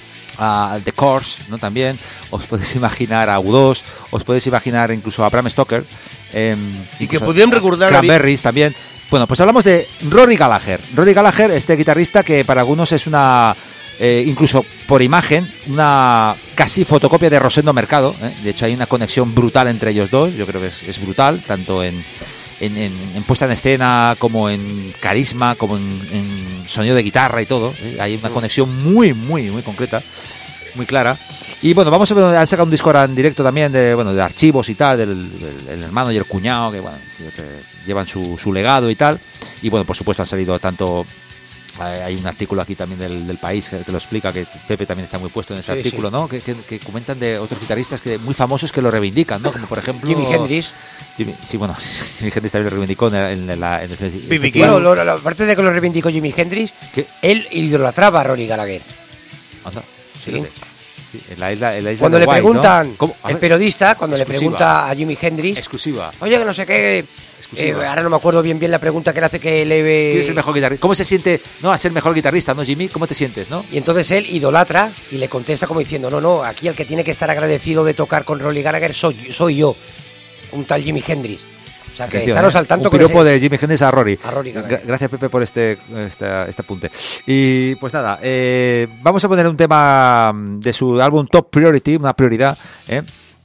a The Corrs, ¿no? También os podéis imaginar a U dos, os podéis imaginar incluso a Bram Stoker, eh, y que podíem recordar Cranberries también. Bueno, pues hablamos de Rory Gallagher. Rory Gallagher, este guitarrista que para algunos es una, eh, incluso por imagen, una casi fotocopia de Rosendo Mercado. ¿eh? De hecho, hay una conexión brutal entre ellos dos. Yo creo que es, es brutal, tanto en, en, en, en puesta en escena, como en carisma, como en, en sonido de guitarra y todo. ¿eh? Hay una conexión muy, muy, muy concreta, muy clara. Y bueno, vamos a ver, han sacado un disco ahora en directo también de, bueno, de archivos y tal, del, del, del hermano y el cuñado, que bueno, que llevan su, su legado y tal. Y bueno, por supuesto han salido tanto, eh, hay un artículo aquí también del, del País que, que lo explica, que Pepe también está muy puesto en ese sí, artículo, sí. ¿no? Que, que, que comentan de otros guitarristas que muy famosos que lo reivindican, ¿no? Como por ejemplo... Jimi Hendrix. Jimmy, sí, bueno, Jimi Hendrix también lo reivindicó en, en, en, la, en el... el bueno, lo, lo, aparte de que lo reivindicó Jimi Hendrix, ¿qué? Él idolatraba a Rory Gallagher. Anda, sí. sí. Sí, en la isla, en la isla cuando de le White, preguntan, ¿no? el periodista, cuando exclusiva. le pregunta a Jimi Hendrix, exclusiva. Oye, que no sé qué, eh, ahora no me acuerdo bien bien la pregunta que le hace que le ve... ¿Quién es el mejor guitarrista? ¿Cómo se siente, no, a ser mejor guitarrista, no, Jimmy? ¿Cómo te sientes, no? Y entonces él idolatra y le contesta como diciendo, no, no, aquí el que tiene que estar agradecido de tocar con Rory Gallagher soy, soy yo, un tal Jimi Hendrix. O sea, que Atención, estaros ¿eh? al tanto un con piropo ese... de Jimi Hendrix a Rory. A Rory Gallagher. Gracias, Pepe, por este, este, este apunte. Y pues nada, eh, vamos a poner un tema de su álbum Top Priority, una prioridad, ¿eh?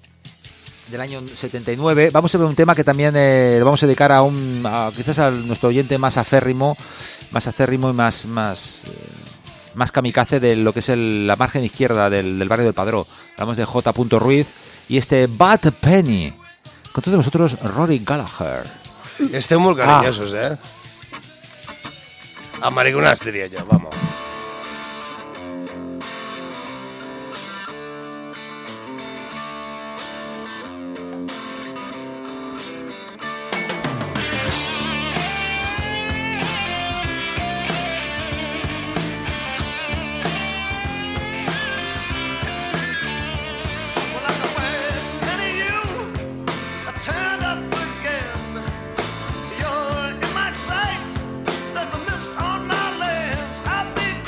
del año setenta y nueve. Vamos a ver un tema que también eh, lo vamos a dedicar a un, a, quizás a nuestro oyente más aférrimo, más acérrimo y más, más, eh, más kamikaze de lo que es el, la margen izquierda del, del barrio del Padró. Hablamos de J. Ruiz y este Bad Penny. Con todos vosotros, Rory Gallagher. Esteu molt carinyosos, ah. eh? Amarigonats, diria jo, vamos. You're in my sights. There's a mist on my lens. I've been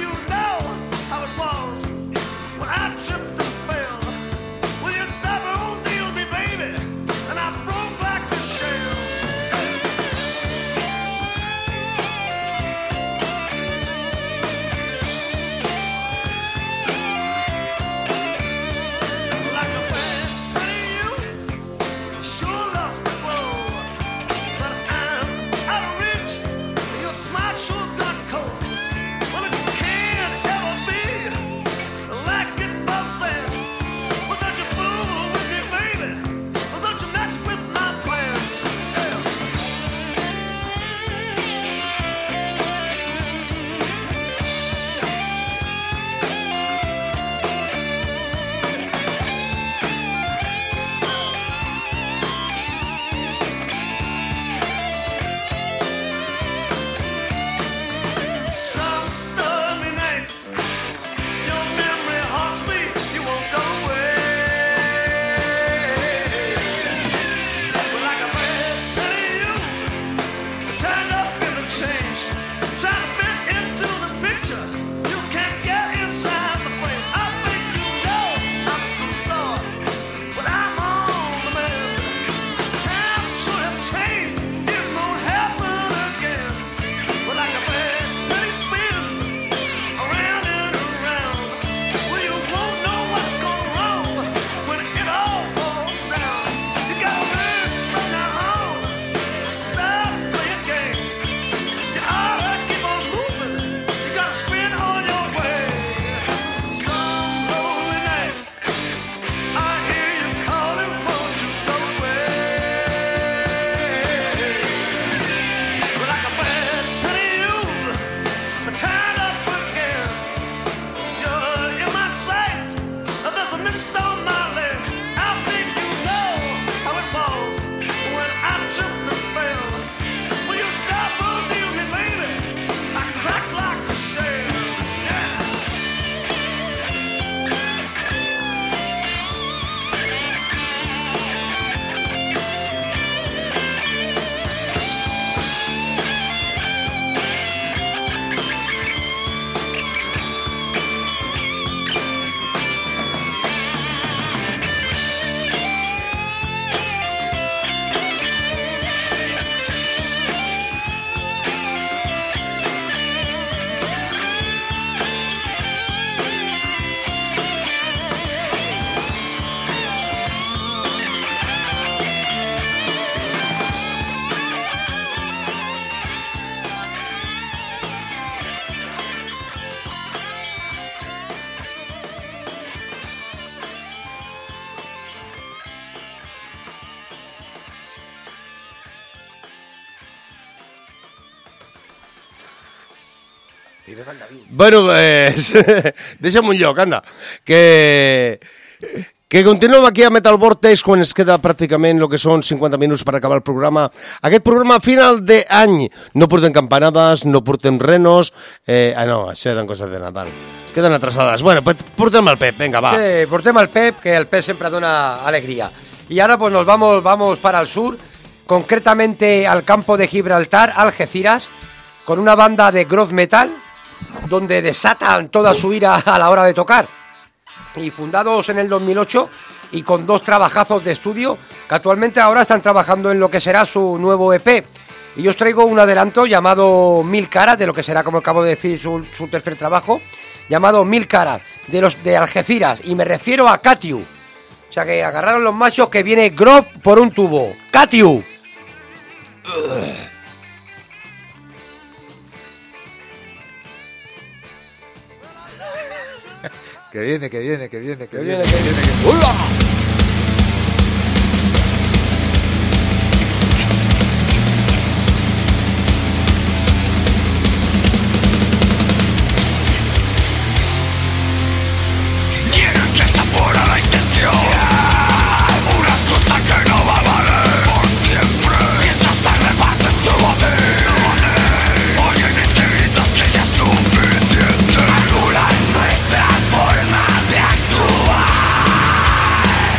Bueno, pues, deixa'm un lloc, anda. Que, que continuem aquí a Metal Vortex quan ens queda pràcticament el que són cinquanta minuts per acabar el programa. Aquest programa a final d'any. No portem campanades, no portem renos. Eh, ah, no, això eren coses de Nadal. Queden atrasades. Bueno, pues portem el Pep, venga, va. Sí, portem el Pep, que el Pep siempre dona alegría. Y ahora pues nos vamos, vamos para el sur, concretamente al campo de Gibraltar, Algeciras, con una banda de groove metal, donde desatan toda su ira a la hora de tocar. Y fundados en el dos mil ocho y con dos trabajazos de estudio, que actualmente ahora están trabajando en lo que será su nuevo E P. Y yo os traigo un adelanto llamado Mil Caras, de lo que será, como acabo de decir, su, su tercer trabajo, llamado Mil Caras, de los de Algeciras, y me refiero a Catiu. O sea que agarraron los machos, que viene groove por un tubo. Catiu. Que viene, que viene, que viene, que, Que viene, viene, que viene. Que... ¡Hola! Quieren que está fuera la intención. Una excusa que no va a valer por siempre. Mientras se reparten su botín. Oyen entre gritos que ya es suficiente. Anulan nuestra forma de actuar.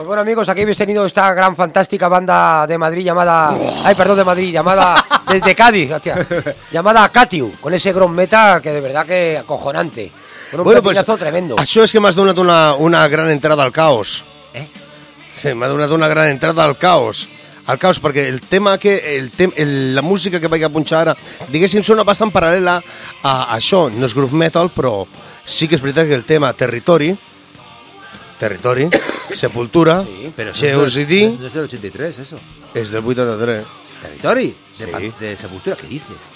Pues bueno, amigos, aquí habéis tenido esta gran, fantástica banda de Madrid llamada... Ay, perdón, de Madrid, llamada... Desde Cádiz, hostia, llamada Catiu, con ese ground metal que de verdad que acojonante. Con un Bueno, pues, pepillazo tremendo. això és que m'has donat una, una gran entrada al caos. Eh? Sí, m'ha donat una gran entrada al caos. Al caos, perquè el tema que... El tem, el, la música que vaig a punxar ara, diguéssim, sona bastant paral·lela a, a això. No és groove metal, però sí que és veritat que el tema Territori, Territori, Sepultura, Sí, pero eso Cheus no, i D, no es del ochenta y tres, eso. és del vuitanta-tres. Territori, de, Sí. pa- de Sepultura, ¿qué dices?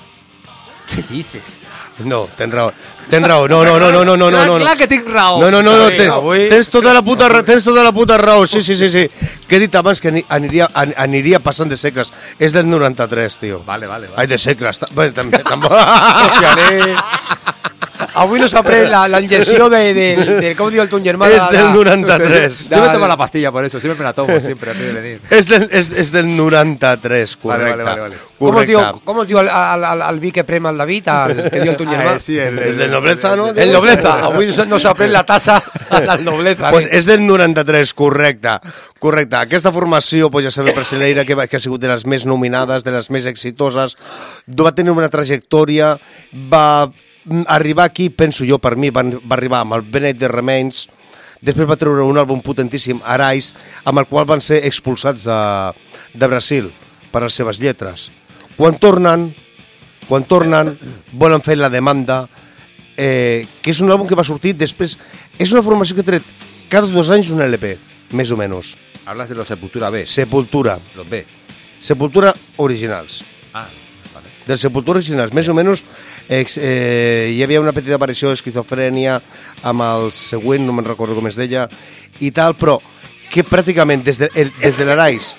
¿Qué dices? No, tens raó. Tens raó. No, no, no, no, no, no, no, no. Clar que tinc raó. No, no, no, no, Vinga, ten, avui- tens tota la puta ra- tens tota la puta raó. Sí, sí, sí, sí. Que he dit abans que ani- aniria an- aniria passant de segles. És del noranta-tres, tio. Vale, vale, vale. Ai, de segles. ta- Bé, també tampoc. Hòstia, nen. Avui no s'ha pres la, la injecció de, de, de, com diu el ton germà? És del noranta-tres. Yo me tomo la pastilla por eso, siempre me la tomo, siempre, antes de venir. És del, és, és del noranta-tres, Vale, correcte. vale, vale, vale. Com es Correcte. diu, com es diu el, el, el, el vi que prem el David, el que diu el ton germà? Ah, eh, sí, el, El del nobleza, no? El nobleza. Avui no s'ha- no s'ha pres la tassa a la nobleza. Pues nen. és del noranta-tres, correcte. Correcte. Aquesta formació, pues, ja sabeu, brasileira, que, va, que ha sigut de les més nominades, de les més exitoses, va tenir una trajectòria, va mm, arribar aquí, penso jo, per mi, va, va arribar amb el Benet de Remains, després va treure un àlbum potentíssim, Arais, amb el qual van ser expulsats de, de Brasil per les seves lletres. Quan tornen, quan tornen, volen fer la demanda, eh, que és un àlbum que va sortir després... És una formació que ha tret cada dos anys un L P, més o menys. Hablas de los Sepultura B, Sepultura. los B. Sepultura originals. Ah, vale. Dels Sepultura originals. Més o menys ex, eh, hi havia una petita aparició d'esquizofrènia amb el següent, no me'n recordo com es deia, i tal, però que pràcticament des de, el, des de l'Arais,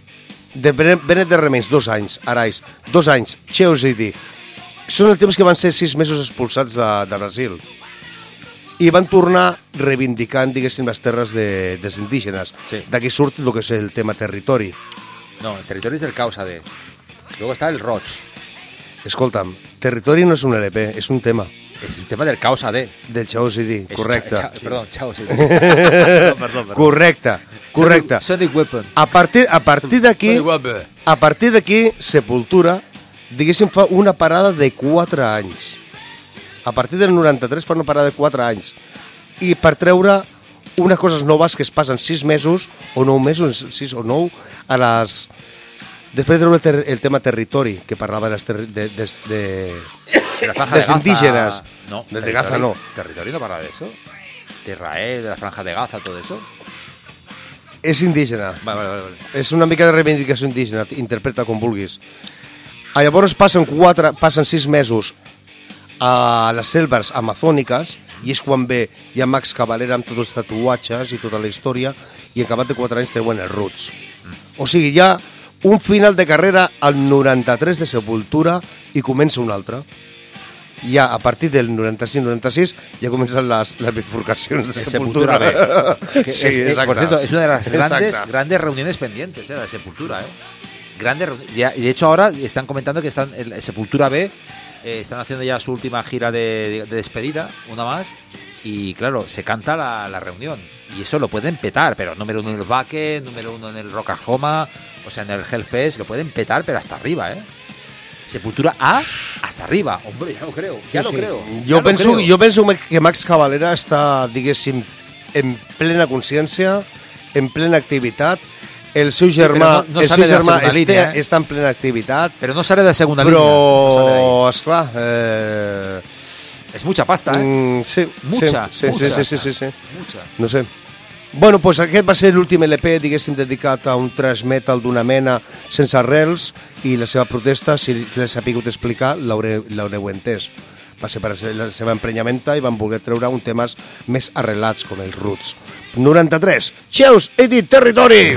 de Benet Benet de Remains, dos anys, Arais, dos anys, Cheus i D, són el temps que van ser sis mesos expulsats de, de Brasil. I van tornar reivindicant, diguéssim, les terres de, dels indígenes. Sí. D'aquí surt el que és el tema territori. No, el territorio es del Causa D. Luego está el Roch. Escolta'm, territori no és un L P, és un tema Es el tema del Causa D. del Cheus i D, Es correcte. cha- cha- perdón, chao, sí. perdón, perdón, perdón. Correcte, correcte. Sonic, Sonic Weapon. A partir, a partir d'aquí, a partir d'aquí, Sepultura, diguéssim, fa una parada de quatre anys. A partir del noranta-tres fa una parada de quatre anys. I per treure unes coses noves que es passen sis mesos o nou mesos, sis o nou, a les... Després de treure el, ter el tema territori, que parlava de les ter de, de, de, De la franja dels de Gaza. indígenes. No, de, de territorio- Gaza no. Territorio no parla de eso. De Israel, de la franja de Gaza, todo eso. És indígena. Vale, vale, vale. vale. És una mica de reivindicació indígena, interpreta com vulguis. Ah, llavors passen, quatre, passen sis mesos a les selves amazòniques i és quan ve ja Max Cavalera amb tots els tatuatges i tota la història i en acabat de quatre anys treuen els Roots. O sigui, ja un final de carrera al noranta-tres de Sepultura i comença un altre. Ja a partir del noranta-cinc noranta-sis ja comencen les, les bifurcacions de El Sepultura. Sepultura B. Que Sí, es, eh, exacte. por cierto, es una de las grandes, Exacte. grandes reuniones pendientes, eh, la de Sepultura, ¿eh? Grandes reuni- ya- y de hecho ahora están comentando que están el el Sepultura B eh, están haciendo ya su última gira de, de despedida, una más, y claro, se canta la, la reunión. Y eso lo pueden petar, pero número uno en el Baque, número uno en el Rockahoma, o sea, en el Hellfest, lo pueden petar, pero hasta arriba, ¿eh? Sepultura A hasta arriba, hombre, ya lo creo, ya Sí, lo sí. creo. Jo ya lo penso, creo. jo penso que Max Cavalera està, diguéssim, en plena consciència, en plena activitat. El seu germà, però no- no el seu sale de la germà segunda està, línia, eh? està en plena activitat, Pero no sale de segunda línea. no sale de ahí. però, esclar, eh, Es mucha pasta, ¿eh? mm, sí, Mucha, sí, sí, mucha. sí, sí, sí, sí, Mucha. no sé. Bueno, doncs aquest va ser l'últim L P, diguéssim, dedicat a un thrash metal d'una mena sense arrels i la seva protesta, si l'he sapigut explicar, l'hauré- l'haureu entès. Va ser per la seva emprenyamenta i van voler treure un temes més arrelats com els Roots. noranta-tres, Cheus, Edit, Territori!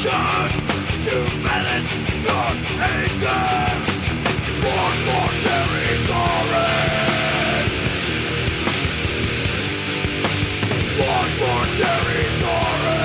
passion to balance your anger. War for territory. War for territory.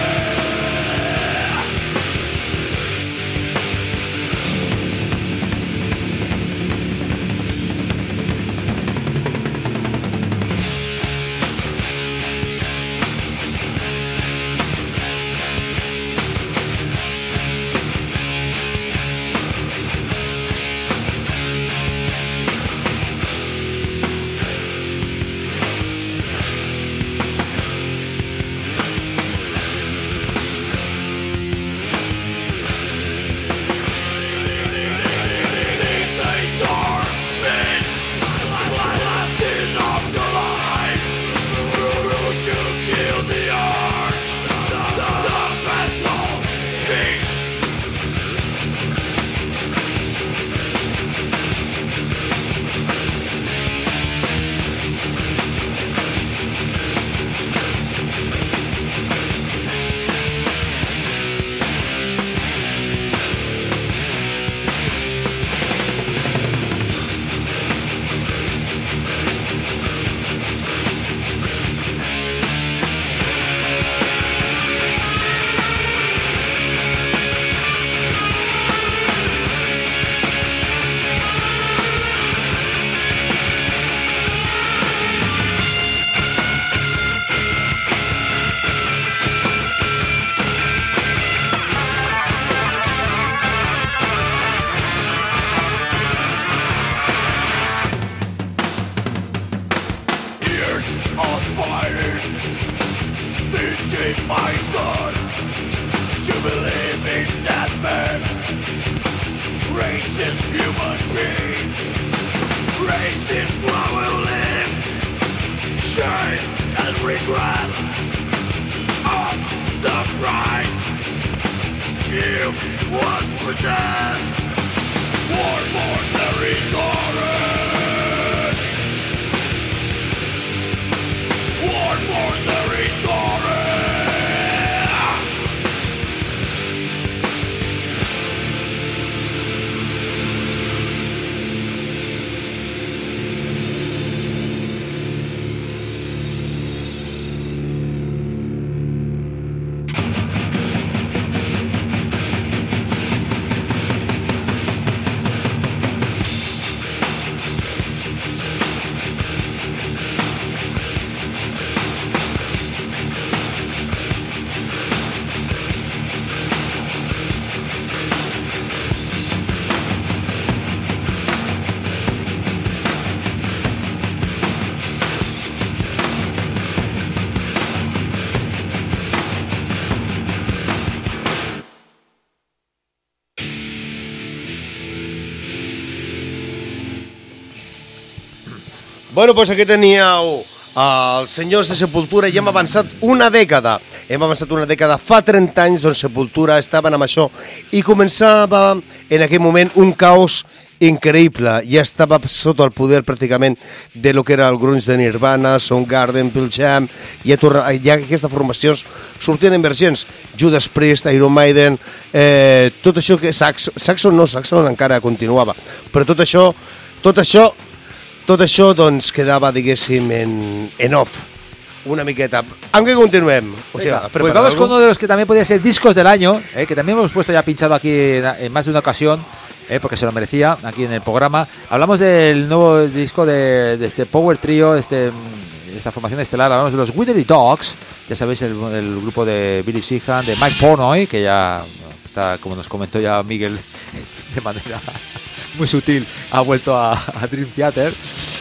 Bueno, doncs aquí teníeu els senyors de Sepultura i hem avançat una dècada. Hem avançat una dècada fa trenta anys, doncs Sepultura estaven amb això i començava en aquell moment un caos increïble. Ja estava sota el poder pràcticament de lo que era el grunge de Nirvana, Soundgarden, Pearl Jam, ja, torna, ja aquestes formacions sortien emergents. Judas Priest, Iron Maiden, eh, tot això que... Saxon, Saxon no, Saxon encara continuava, però tot això, tot això Tot això, doncs, quedaba, diguéssim, en, en off, una miqueta. ¿Amb qué continuem? O sea, pues vamos algo? Con uno de los que también podía ser discos del año, eh, que también hemos puesto ya pinchado aquí en, en más de una ocasión, eh, porque se lo merecía aquí en el programa. Hablamos del nuevo disco de, de este Power Trio, este, esta formación estelar. Hablamos de los Withery Dogs, ya sabéis, el, el grupo de Billy Sheehan, de Mike Portnoy, que ya está, como nos comentó ya Miguel, de manera muy sutil, ha vuelto a, a Dream Theater,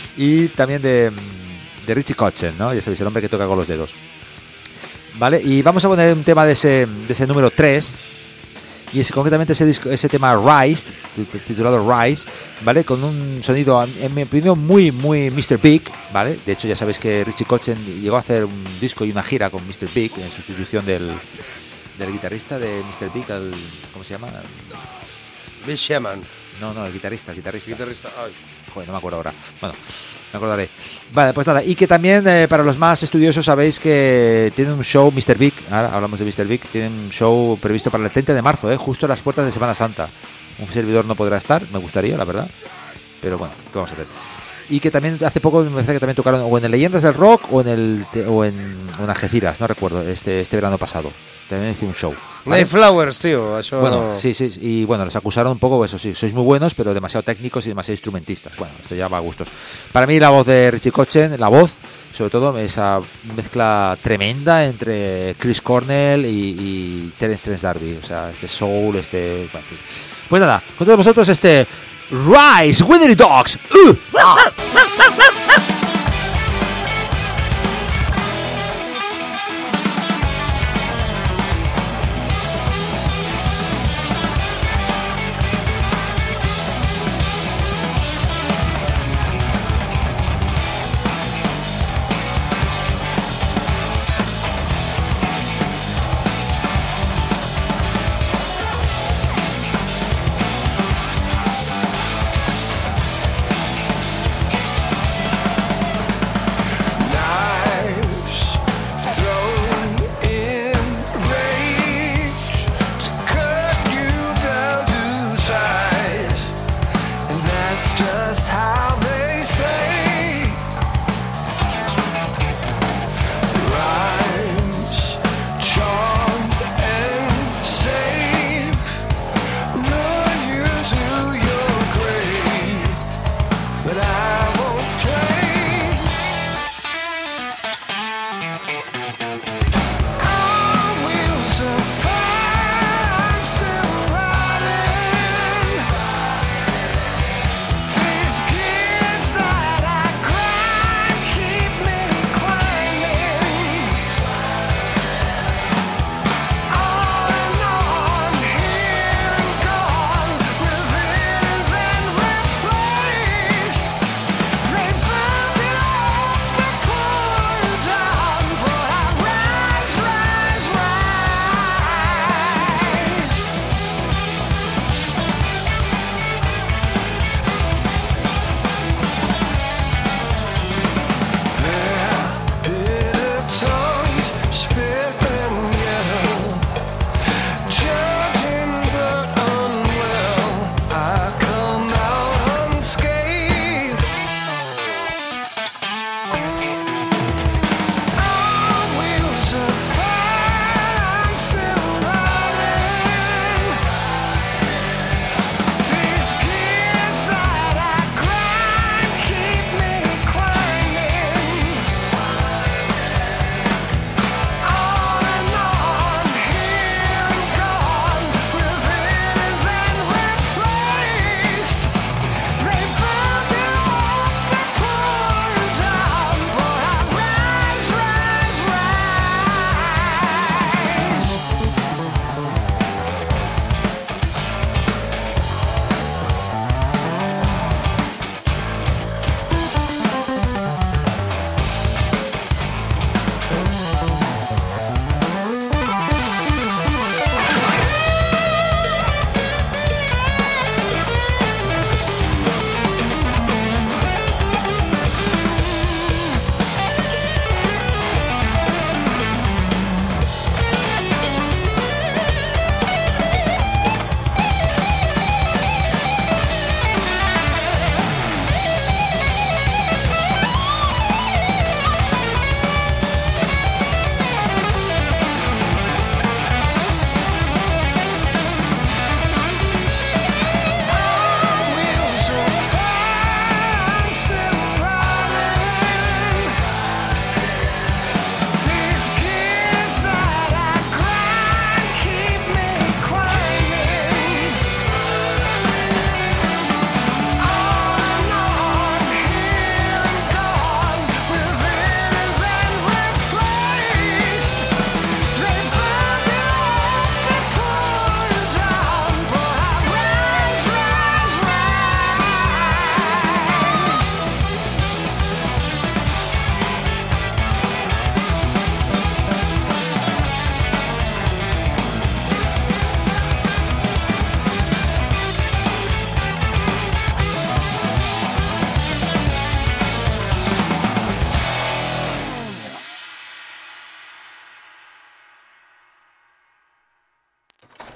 y también de, de Richie Kotzen, ¿no? Ya sabéis, el hombre que toca con los dedos. Vale, y vamos a poner un tema de ese, de ese número tres, y es concretamente ese disco, ese tema Rise, titulado Rise, ¿vale? Con un sonido, en mi opinión, muy, muy mister Big, ¿vale? De hecho, ya sabéis que Richie Kotzen llegó a hacer un disco y una gira con mister Big en sustitución del, del guitarrista de mister Big, el, ¿cómo se llama? Bill Shaman. No, no, el guitarrista, el guitarrista. Guitarrista, ay. Joder, no me acuerdo ahora. Bueno, Me acordaré. Vale, pues nada. Y que también, eh, para los más estudiosos, sabéis que tiene un show, mister Big, ahora hablamos de mister Big, tiene un show previsto para el treinta de marzo, eh, justo a las puertas de Semana Santa. Un servidor no podrá estar, me gustaría, la verdad. Pero bueno, ¿qué vamos a hacer? Y que también hace poco me parece que también tocaron o en el Leyendas del Rock o en el o en, o en Algeciras, no recuerdo, este este verano pasado. También hice un show. ¿Vale? Flowers, tío. Això... Bueno, sí, sí, y bueno, les acusaron un poco, eso sí, sois muy buenos, pero demasiado técnicos y demasiado instrumentistas. Bueno, esto ya va a gustos. Para mí la voz de Richie Kotzen, la voz, sobre todo esa mezcla tremenda entre Chris Cornell y, y Terence Trent D'Arby, o sea, este soul, este... Bueno, en fin. Pues nada, con todos vosotros este Rise, Withery Dogs. ¡Uh!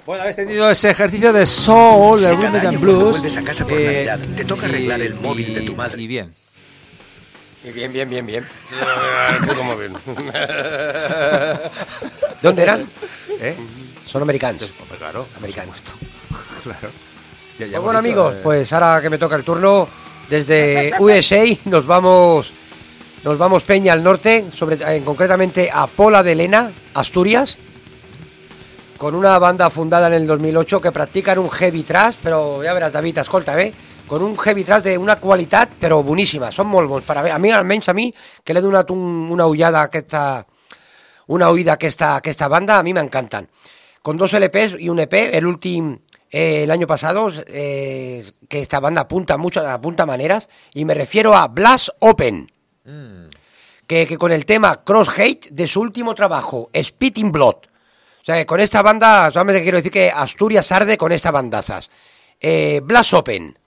Bueno, habéis tenido ese ejercicio de soul, de Si rhythm cada and año blues. cuando vuelves a casa por eh, Navidad te toca y- arreglar el móvil de tu madre. Y bien. Y bien, bien, bien, bien. Puto móvil. ¿Dónde eran? ¿Eh? Son americanos. Pues claro, Americanos. claro. Ya- ya Pues hemos bueno, dicho, amigos, eh, pues ahora que me toca el turno, desde U S A nos vamos nos vamos Peña al norte, sobre, eh, concretamente a Pola de Lena, Asturias, con una banda fundada en el dos mil ocho que practican un heavy thrash, pero ya verás, David, escolta, eh? Con un heavy thrash de una qualitat, però boníssima, són molt bons. Per a, a mi, almenys a mi, que l'he donat un, una ullada a aquesta, una oïda a aquesta, a aquesta banda, a mi m'encanten. Con dos L Ps y un E P, el último eh, el año pasado, eh, que esta banda apunta mucho, apunta maneras, y me refiero a Blast Open, mm, que, que con el tema Cross Hate de su último trabajo, Spitting Blood. O sea, que con esta banda, solamente quiero decir que Asturias arde con esta bandazas. Eh, Blast Open.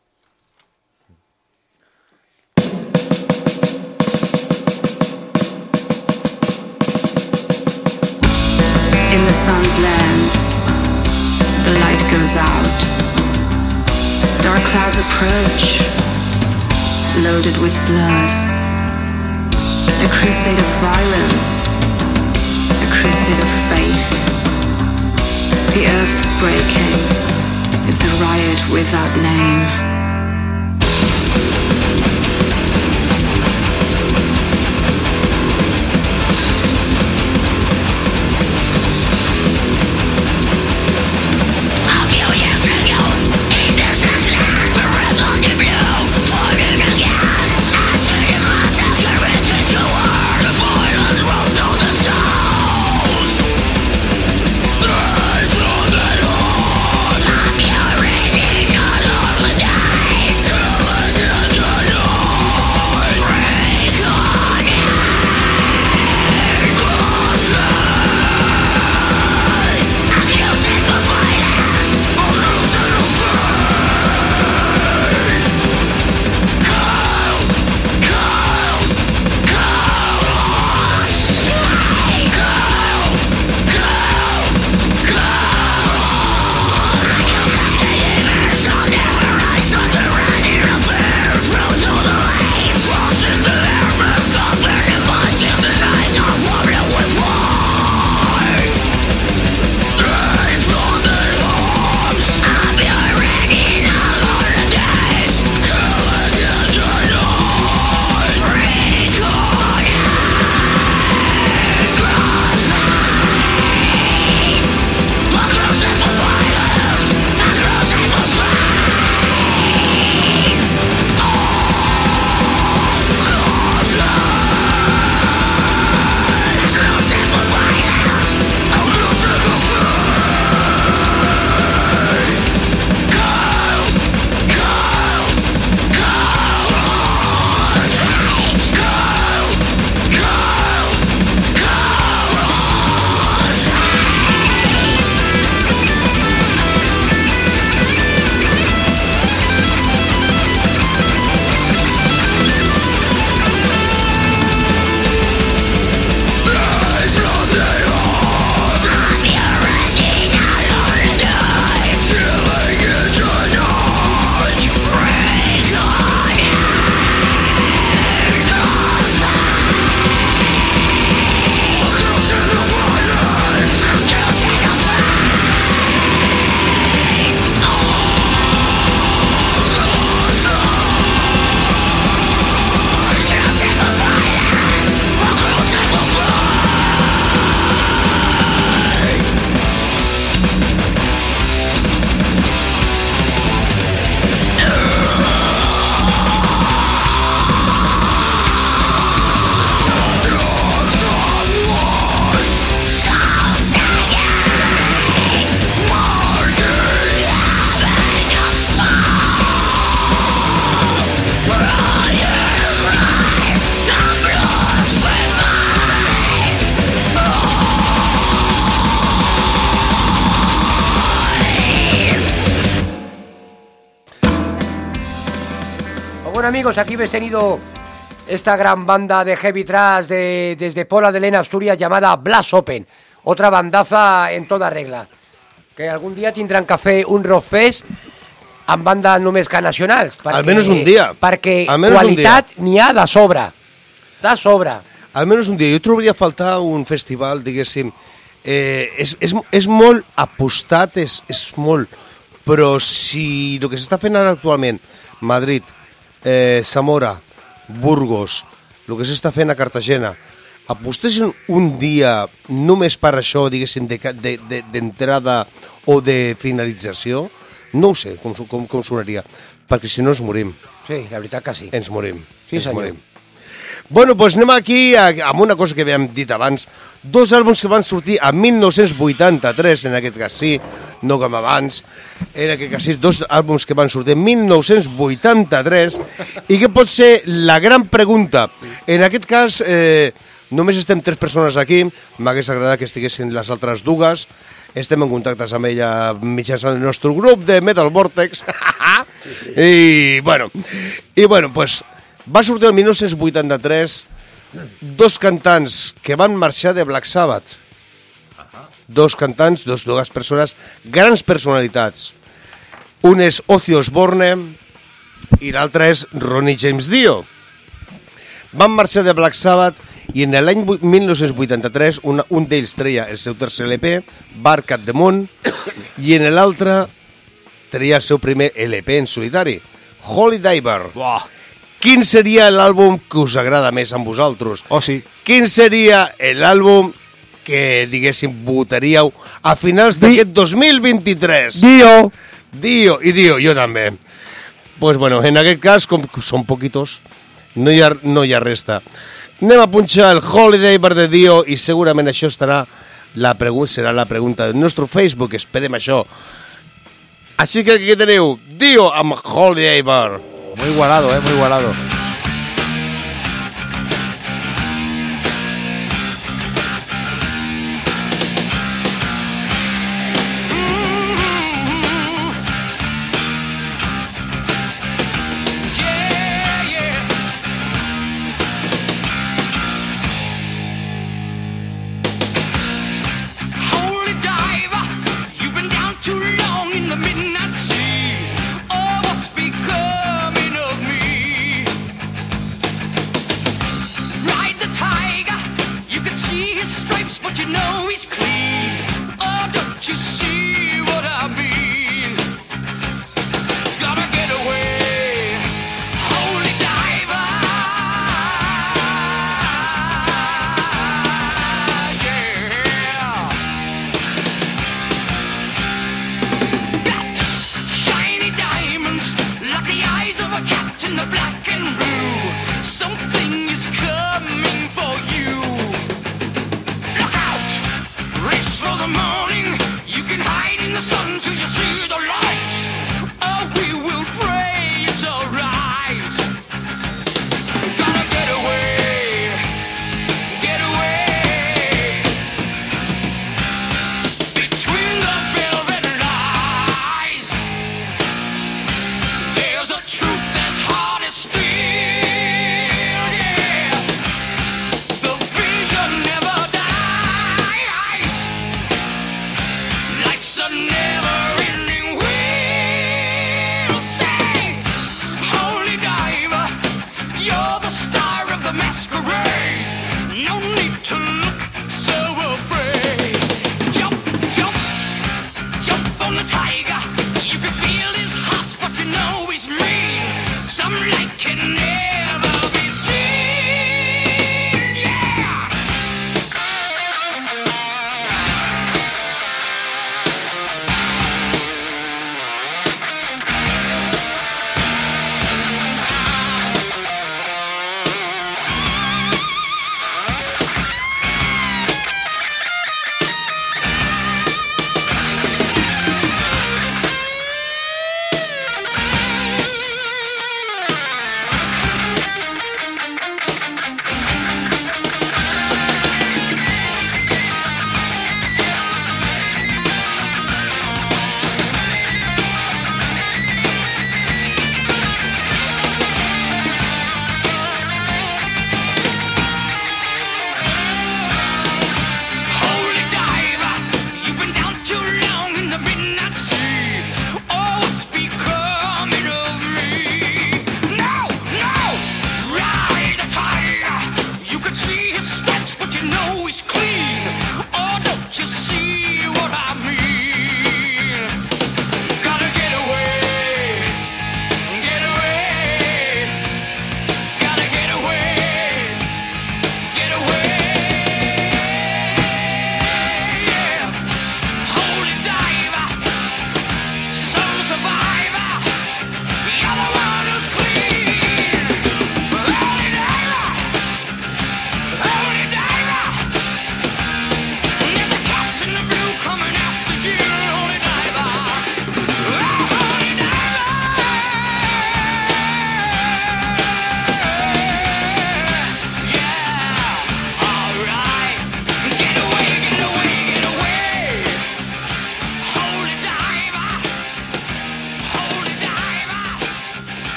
In the sun's land, the light goes out. Dark clouds approach, loaded with blood. A crusade of violence, a crusade of faith. The earth's breaking, it's a riot without name. Bueno, amigos, aquí habéis tenido esta gran banda de heavy thrash de, desde Pola de Lena, Asturias, llamada Blast Open. Otra bandaza en toda regla. que algun dia tindran que fer un rockfest amb bandes només que nacionals. Perquè, almenys un dia. Perquè almenys qualitat n'hi ha de sobre. De sobre. Almenys un dia. Jo trobaria a faltar un festival, diguéssim. Eh, és, és, és molt apostat, és, és molt... Però si el que s'està fent ara actualment, Madrid, eh, Zamora, Burgos, el que s'està fent a Cartagena, apostessin un dia només per això, diguéssim, d'entrada de, de, o de finalització, no ho sé com, com, com sonaria, perquè si no ens morim. Sí, la veritat que sí. Ens morim. Sí, ens senyor. morim. Bueno, doncs anem aquí a, amb una cosa que havíem dit abans. Dos àlbums que van sortir a mil nou-cents vuitanta-tres, en aquest cas sí, no com abans. En aquest cas sí, dos àlbums que van sortir en mil nou-cents vuitanta-tres i que pot ser la gran pregunta. En aquest cas, eh, només estem tres persones aquí. M'hagués agradat que estiguessin les altres dues. Estem en contactes amb ella mitjançant el nostre grup de Metal Vortex. I, bueno, i, bueno, pues... Va sortir el mil nou-cents vuitanta-tres dos cantants que van marxar de Black Sabbath. Dos cantants, dos, dues persones, grans personalitats. Un és Ozzy Osbourne i l'altre és Ronnie James Dio. Van marxar de Black Sabbath i en l'any mil nou-cents vuitanta-tres un, un d'ells treia el seu tercer L P, Bark at the Moon, i en l'altre treia el seu primer L P en solitari, Holy Diver. Buah. Quin seria l'àlbum que us agrada més amb vosaltres? Oh, sí. Quin seria l'àlbum que, diguéssim, votaríeu a finals d'aquest dos mil vint-i-tres? Dio. Dio, i Dio, jo també. Pues bueno, en aquest cas, com són poquitos, no hi ha, no hi ha resta. Anem a punxar el Holiday Bar de Dio i segurament això estarà la pregunta, serà la pregunta del nostre Facebook, esperem això. Així que aquí teniu Dio amb Holiday Bar. Muy igualado, eh, muy igualado. There's a truth that's hard as steel.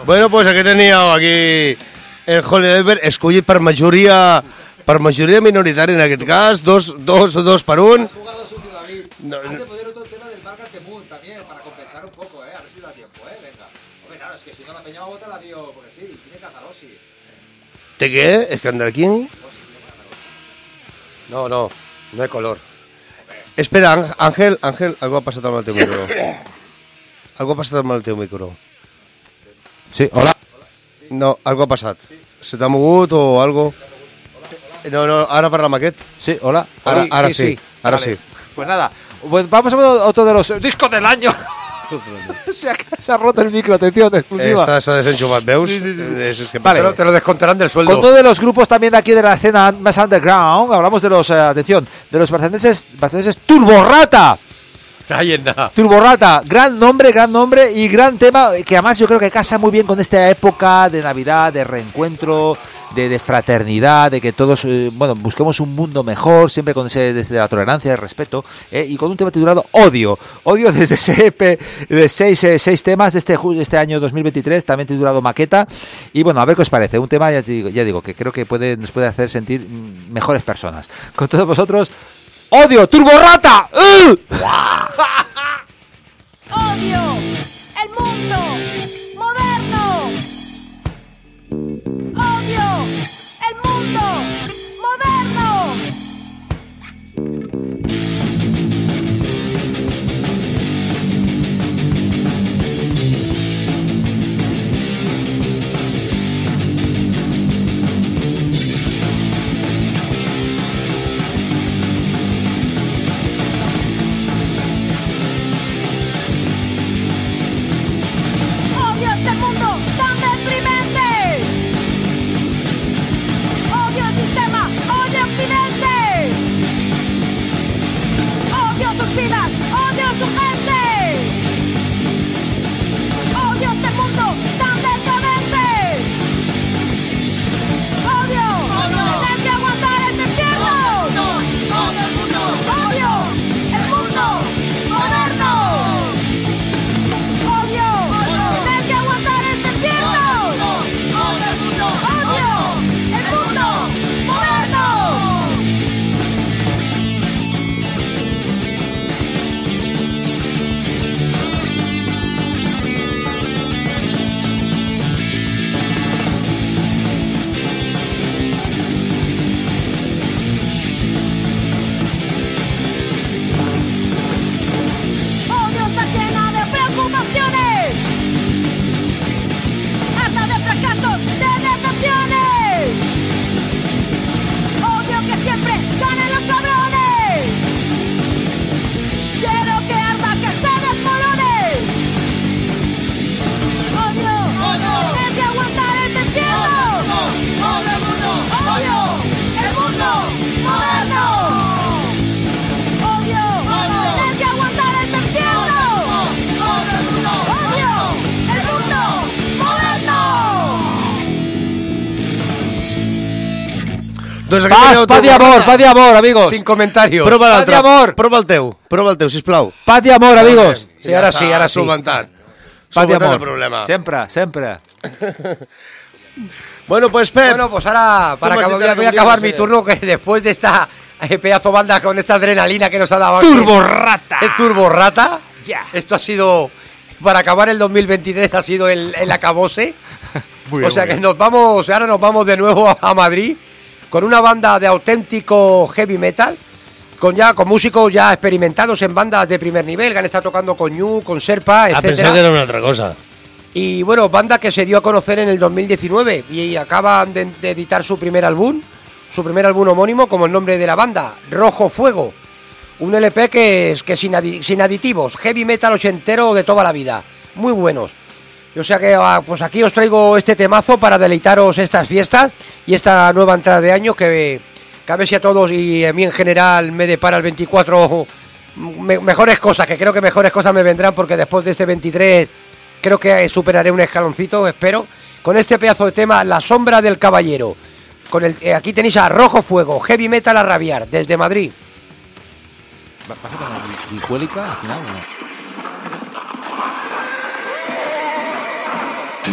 Bueno, pues aquí tenia aquí el Holiday Bear, escollit per majoria per majoria minoritària en aquest cas, dos, dos, dos per un. Has jugado sucio, David. No, Has de poner otro tema del Barca Temún también, para compensar un poco, ¿eh? A ver si da tiempo, ¿eh? Venga. Hombre, claro, es que si no la peña va a botar la dio, porque sí, tiene Cazarossi. ¿De qué? ¿Escandal quién? No, no, no hay color. Espera, Ángel, Ángel, algo ha passat amb el teu micro. Algo ha passat amb el teu micro. Sí, hola. No, algo ha passat. Se t'ha mogut o algo? No, no, ara parla amb aquest. Sí, hola. Ara, ara Sí, sí, sí. ara Vale. sí. Pues nada, pues vamos a ver otro de los discos del año. se, ha, se ha roto el micro, atención, exclusiva. Esta s'ha desenxupat, veus? Sí, sí, sí, sí. És, és que Vale. Pero te lo descontarán del sueldo. Con uno de los grupos también de aquí de la escena más underground, hablamos de los, eh, atención, de los barceloneses, barceloneses Turborrata. Ahí en nada. Turborrata, gran nombre, gran nombre y gran tema que además yo creo que casa muy bien con esta época de Navidad, de reencuentro, de, de fraternidad, de que todos, eh, bueno, busquemos un mundo mejor, siempre con ese desde la tolerancia, el respeto, eh, y con un tema titulado Odio. Odio desde ese E P de seis, eh, seis temas de este, ju- este año dos mil veintitrés, también titulado Maqueta. Y bueno, a ver qué os parece. Un tema, ya, te digo, ya digo, que creo que puede, nos puede hacer sentir mm, mejores personas. Con todos vosotros, Odio, Turborrata. ¡Uh! Odio el mundo moderno. Odio el mundo moderno. Odio este mundo tan deprimente. Odio el sistema, odio Occidente. Odio sus vidas, odio su gente. Odio este mundo tan decadente. Odio, tener que aguantar este infierno. Odio el mundo moderno. Odio, tener que aguantar este infierno. Odio el mundo moderno. Odio está llena de preocupaciones, harta de fracasos, de decepciones. Odio que siempre ganen los cabrones. Quiero que arda, que se desmorone. Odio, tener que aguantar este infierno. Odio el mundo moderno. Odio, tener que aguantar este infierno. Odio el mundo moderno. Doncs aquí Paz, teniu paz y amor, paz y amor, amigos. Sin comentarios. Prova Paz l'altre. i amor. Prova el teu. Prova el teu, sisplau. Paz y amor, amigos. Sí, ara sí, ara sí. Solventat. Paz y Solventat amor. el problema. Siempre, siempre. Bueno, pues Pep. Bueno, pues ahora para ¿Cómo has acabar, dicho la voy a acabar mi comunidad? turno, que después de esta eh, pedazo banda con esta adrenalina que nos ha dado Turborrata. el Turborrata. Ya. Esto ha sido, para acabar el dos mil veintitrés, ha sido el, el acabose. Muy o bien, sea muy que bien. nos vamos, ahora nos vamos de nuevo a, a Madrid con una banda de auténtico heavy metal, con ya con músicos ya experimentados en bandas de primer nivel, que han estado tocando con Ñu, con Serpa, A etcétera. pensar que era una altra cosa. Y bueno, banda que se dio a conocer en el dos mil diecinueve y acaban de, de editar su primer álbum, su primer álbum homónimo, como el nombre de la banda, Rojo Fuego. Un L P que es que sin, adi- sin aditivos, heavy metal ochentero de toda la vida. Muy buenos. O sea que ah, pues aquí os traigo este temazo para deleitaros estas fiestas y esta nueva entrada de año que, que a ver si a todos y a mí en general me depara el veinticuatro me- mejores cosas, que creo que mejores cosas me vendrán porque después de este veintitrés creo que superaré un escaloncito, espero, con este pedazo de tema, La Sombra del Caballero. Con el, eh, aquí tenéis a Rojo Fuego, heavy metal a rabiar, desde Madrid. ¿Va- ¿Vas a poner Guijuélica al final o no?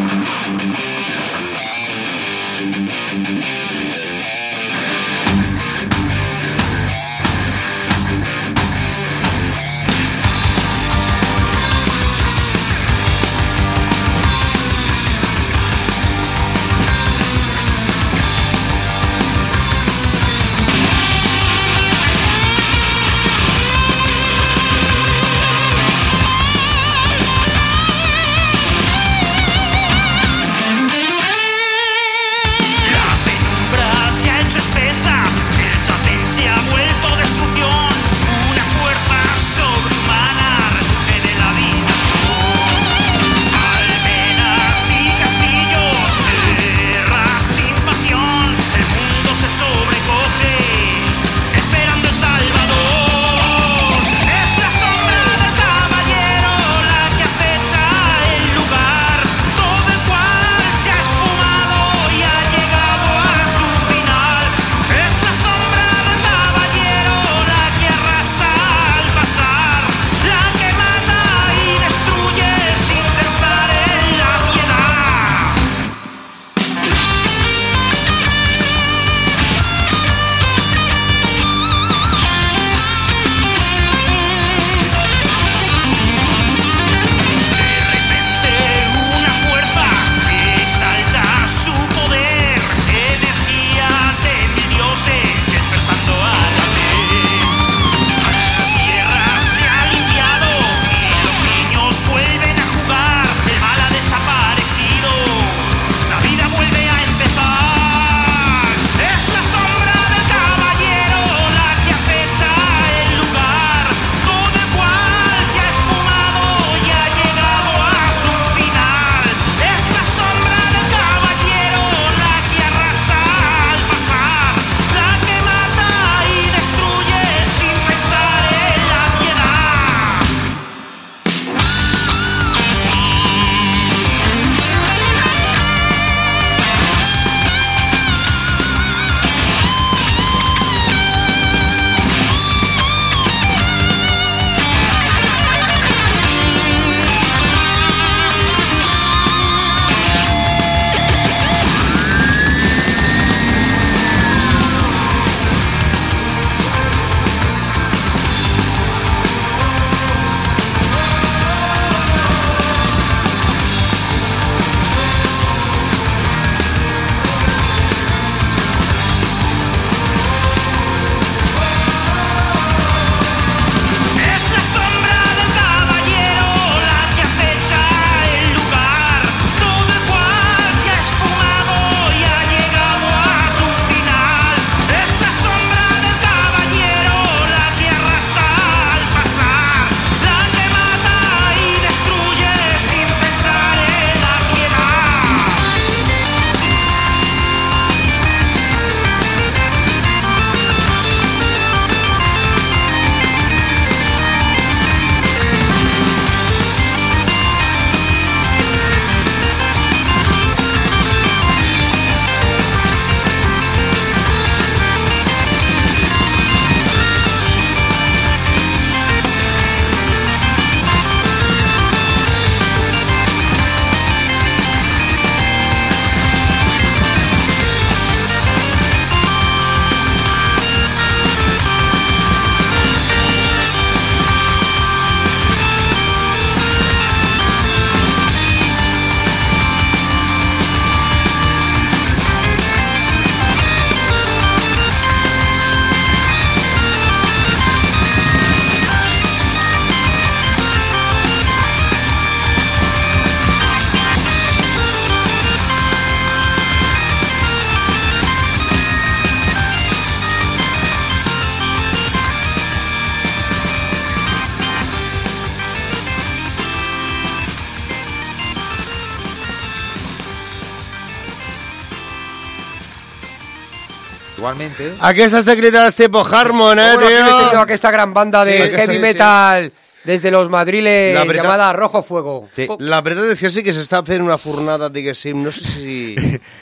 Igualmente. Aquestes teclitas tipo Harmon, eh, Bueno, aquí tío. he tenido a esta gran banda de Sí, heavy sí, metal desde los madriles La veritat- llamada Rojo Fuego. Sí. Oh, La veritat és que sí que s'està fent una fornada, diguéssim, no sé si...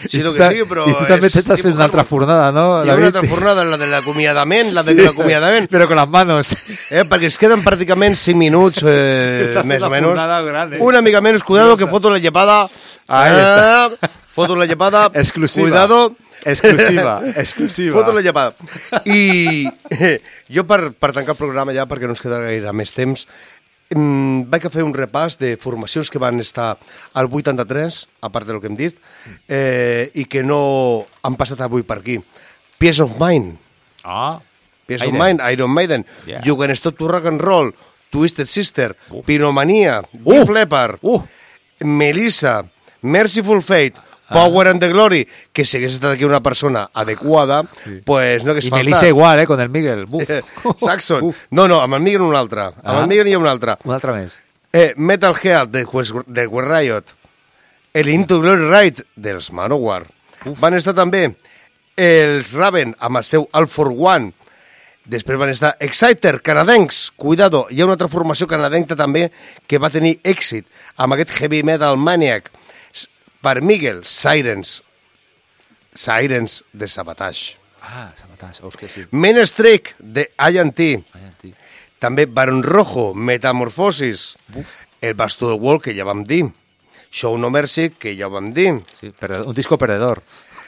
Sí, lo tu que ta- sigui, però... I tu també és t'estàs fent una altra tipus fornada, no, Hardware. Hi ha una David? altra fornada, la de l'acomiadament, la de Sí. l'acomiadament. Però con las manos. Eh, perquè es queden pràcticament cinc minuts, eh, Estàs fent més o una menys. fornada gran, eh? Una mica menys, cuidado, que foto la llepada. Ahí Ah, foto la llepada. Exclusiva. Cuidado. Exclusiva, exclusiva. Foto la llepada. I eh, jo, per, per tancar el programa ja, perquè no ens queda gaire més temps, mm, vaig a fer un repàs de formacions que van estar al vuitanta-tres, a part del que hem dit, eh, i que no han passat avui per aquí. Peace of Mind. Ah, Peace of Maiden. Mind, Iron Maiden, Yeah. You Can Stop to Rock and Roll, Twisted Sister, Uf. Pyromania, Uh. Def Leppard, Uh. Melissa, Merciful Fate, Power and the Glory, que si hagués estat aquí una persona adequada, pues no hagués I faltat. Melissa igual, eh, con el Miguel. Buf. Saxon. Uf. No, no, amb el Miguel un altre. Amb Ah. el Miguel hi ha un altre. Un altre més. Eh, Metal Head de West, de West Riot. El Into Glory Ride dels Manowar. Van estar també els Raven amb el seu All for One. Després van estar Exciter, canadencs. Cuidado, hi ha una altra formació canadenca també que va tenir èxit amb aquest Heavy Metal Maniac. S- Per Miguel, Sirens. Sirens de Sabotage. Ah, Sabotage, hòstia, sí. Menestreak de I and T. Ai, tio. També Baron Rojo, Metamorfosis. El Bastó del Wall, que ja vam dir. Show No Mercy, que ja vam dir. Sí, perdedor, un disco perdedor.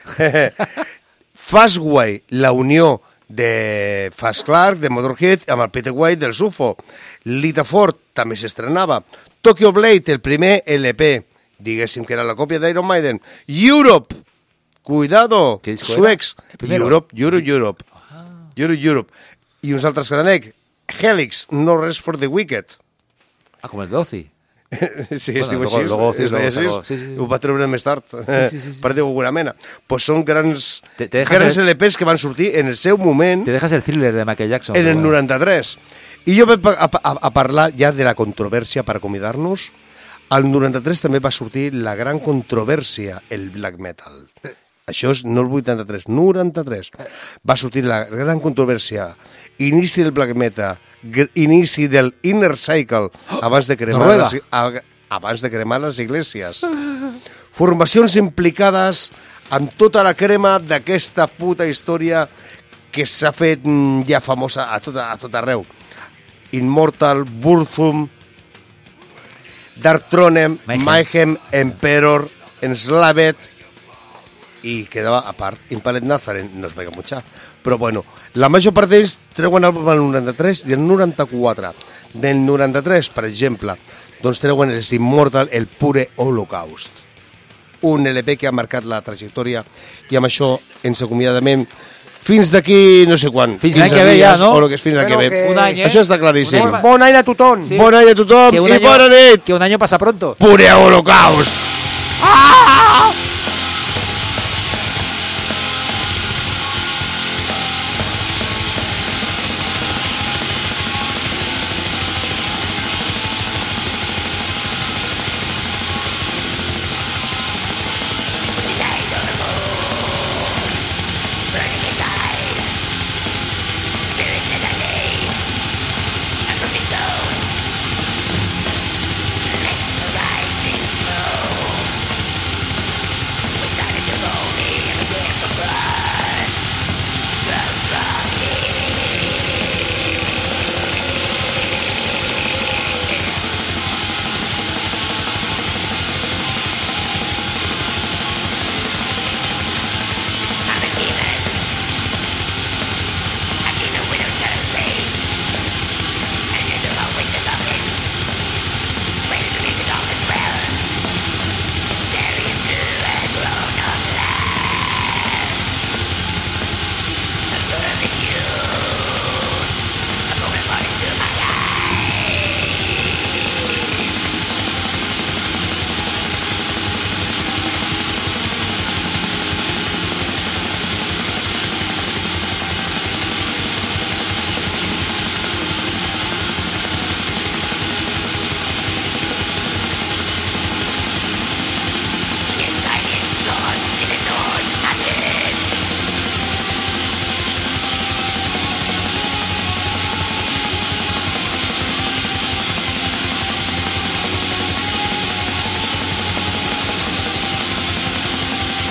Fastway, la unió de Fast Clark, de Motorhead, amb el Peter White del U F O. Lita Ford també s'estrenava. Tokyo Blade, el primer L P, diguéssim que era la còpia d'Iron Maiden. Europe, cuidado, Què disco suecs. era? El primero. Europe, Europe, Europe. Europe, Europe. I uns altres canadencs. Helix, No Rest for the Wicked. Ah, com el Doci. Sí, Bueno, es diu luego- així. luego sí, es deia luego així. sacó. Sí, sí, sí. Ho va treure més tard. Sí, sí, sí, sí. Per dir alguna mena. Pues són grans, Te- te dejas grans el- L Ps que van sortir en el seu moment Te dejas el thriller de Michael Jackson. en el pero bueno. noranta-tres. I jo vaig a, a, a parlar ja de la controvèrsia per acomiadar-nos. Al noranta-tres també va sortir la gran controvèrsia, el black metal. Això és no el vuitanta-tres, noranta-tres. Va sortir la gran controvèrsia. Inici del black metal, gr- inici del Inner Cycle, abans de cremar, Noruega. les, a- abans de cremar les iglesias. Formacions implicades amb tota la crema d'aquesta puta història que s'ha fet mm, ja famosa a tot, a tot arreu. Immortal, Burzum, Dark Throne, Mayhem. Mayhem, Emperor, Enslaved, i quedava a part Impaled Nazareth, no es vega mucha, però bueno, la major part d'ells treuen àlbum al noranta-tres i el noranta-quatre. Del noranta-tres, per exemple, doncs treuen els Immortal, el Pure Holocaust, un L P que ha marcat la trajectòria, i amb això ens acomiadament fins d'aquí no sé quan. Fins l'any quinze que ve ja, dies, no? O el que és fins l'any Bueno, que ve. que- Un any, eh? Això està claríssim. Un any. Bon any a tothom. Sí. Bon any a tothom Que un i año- bona nit. Que un año pasa pronto. Pure Holocaust.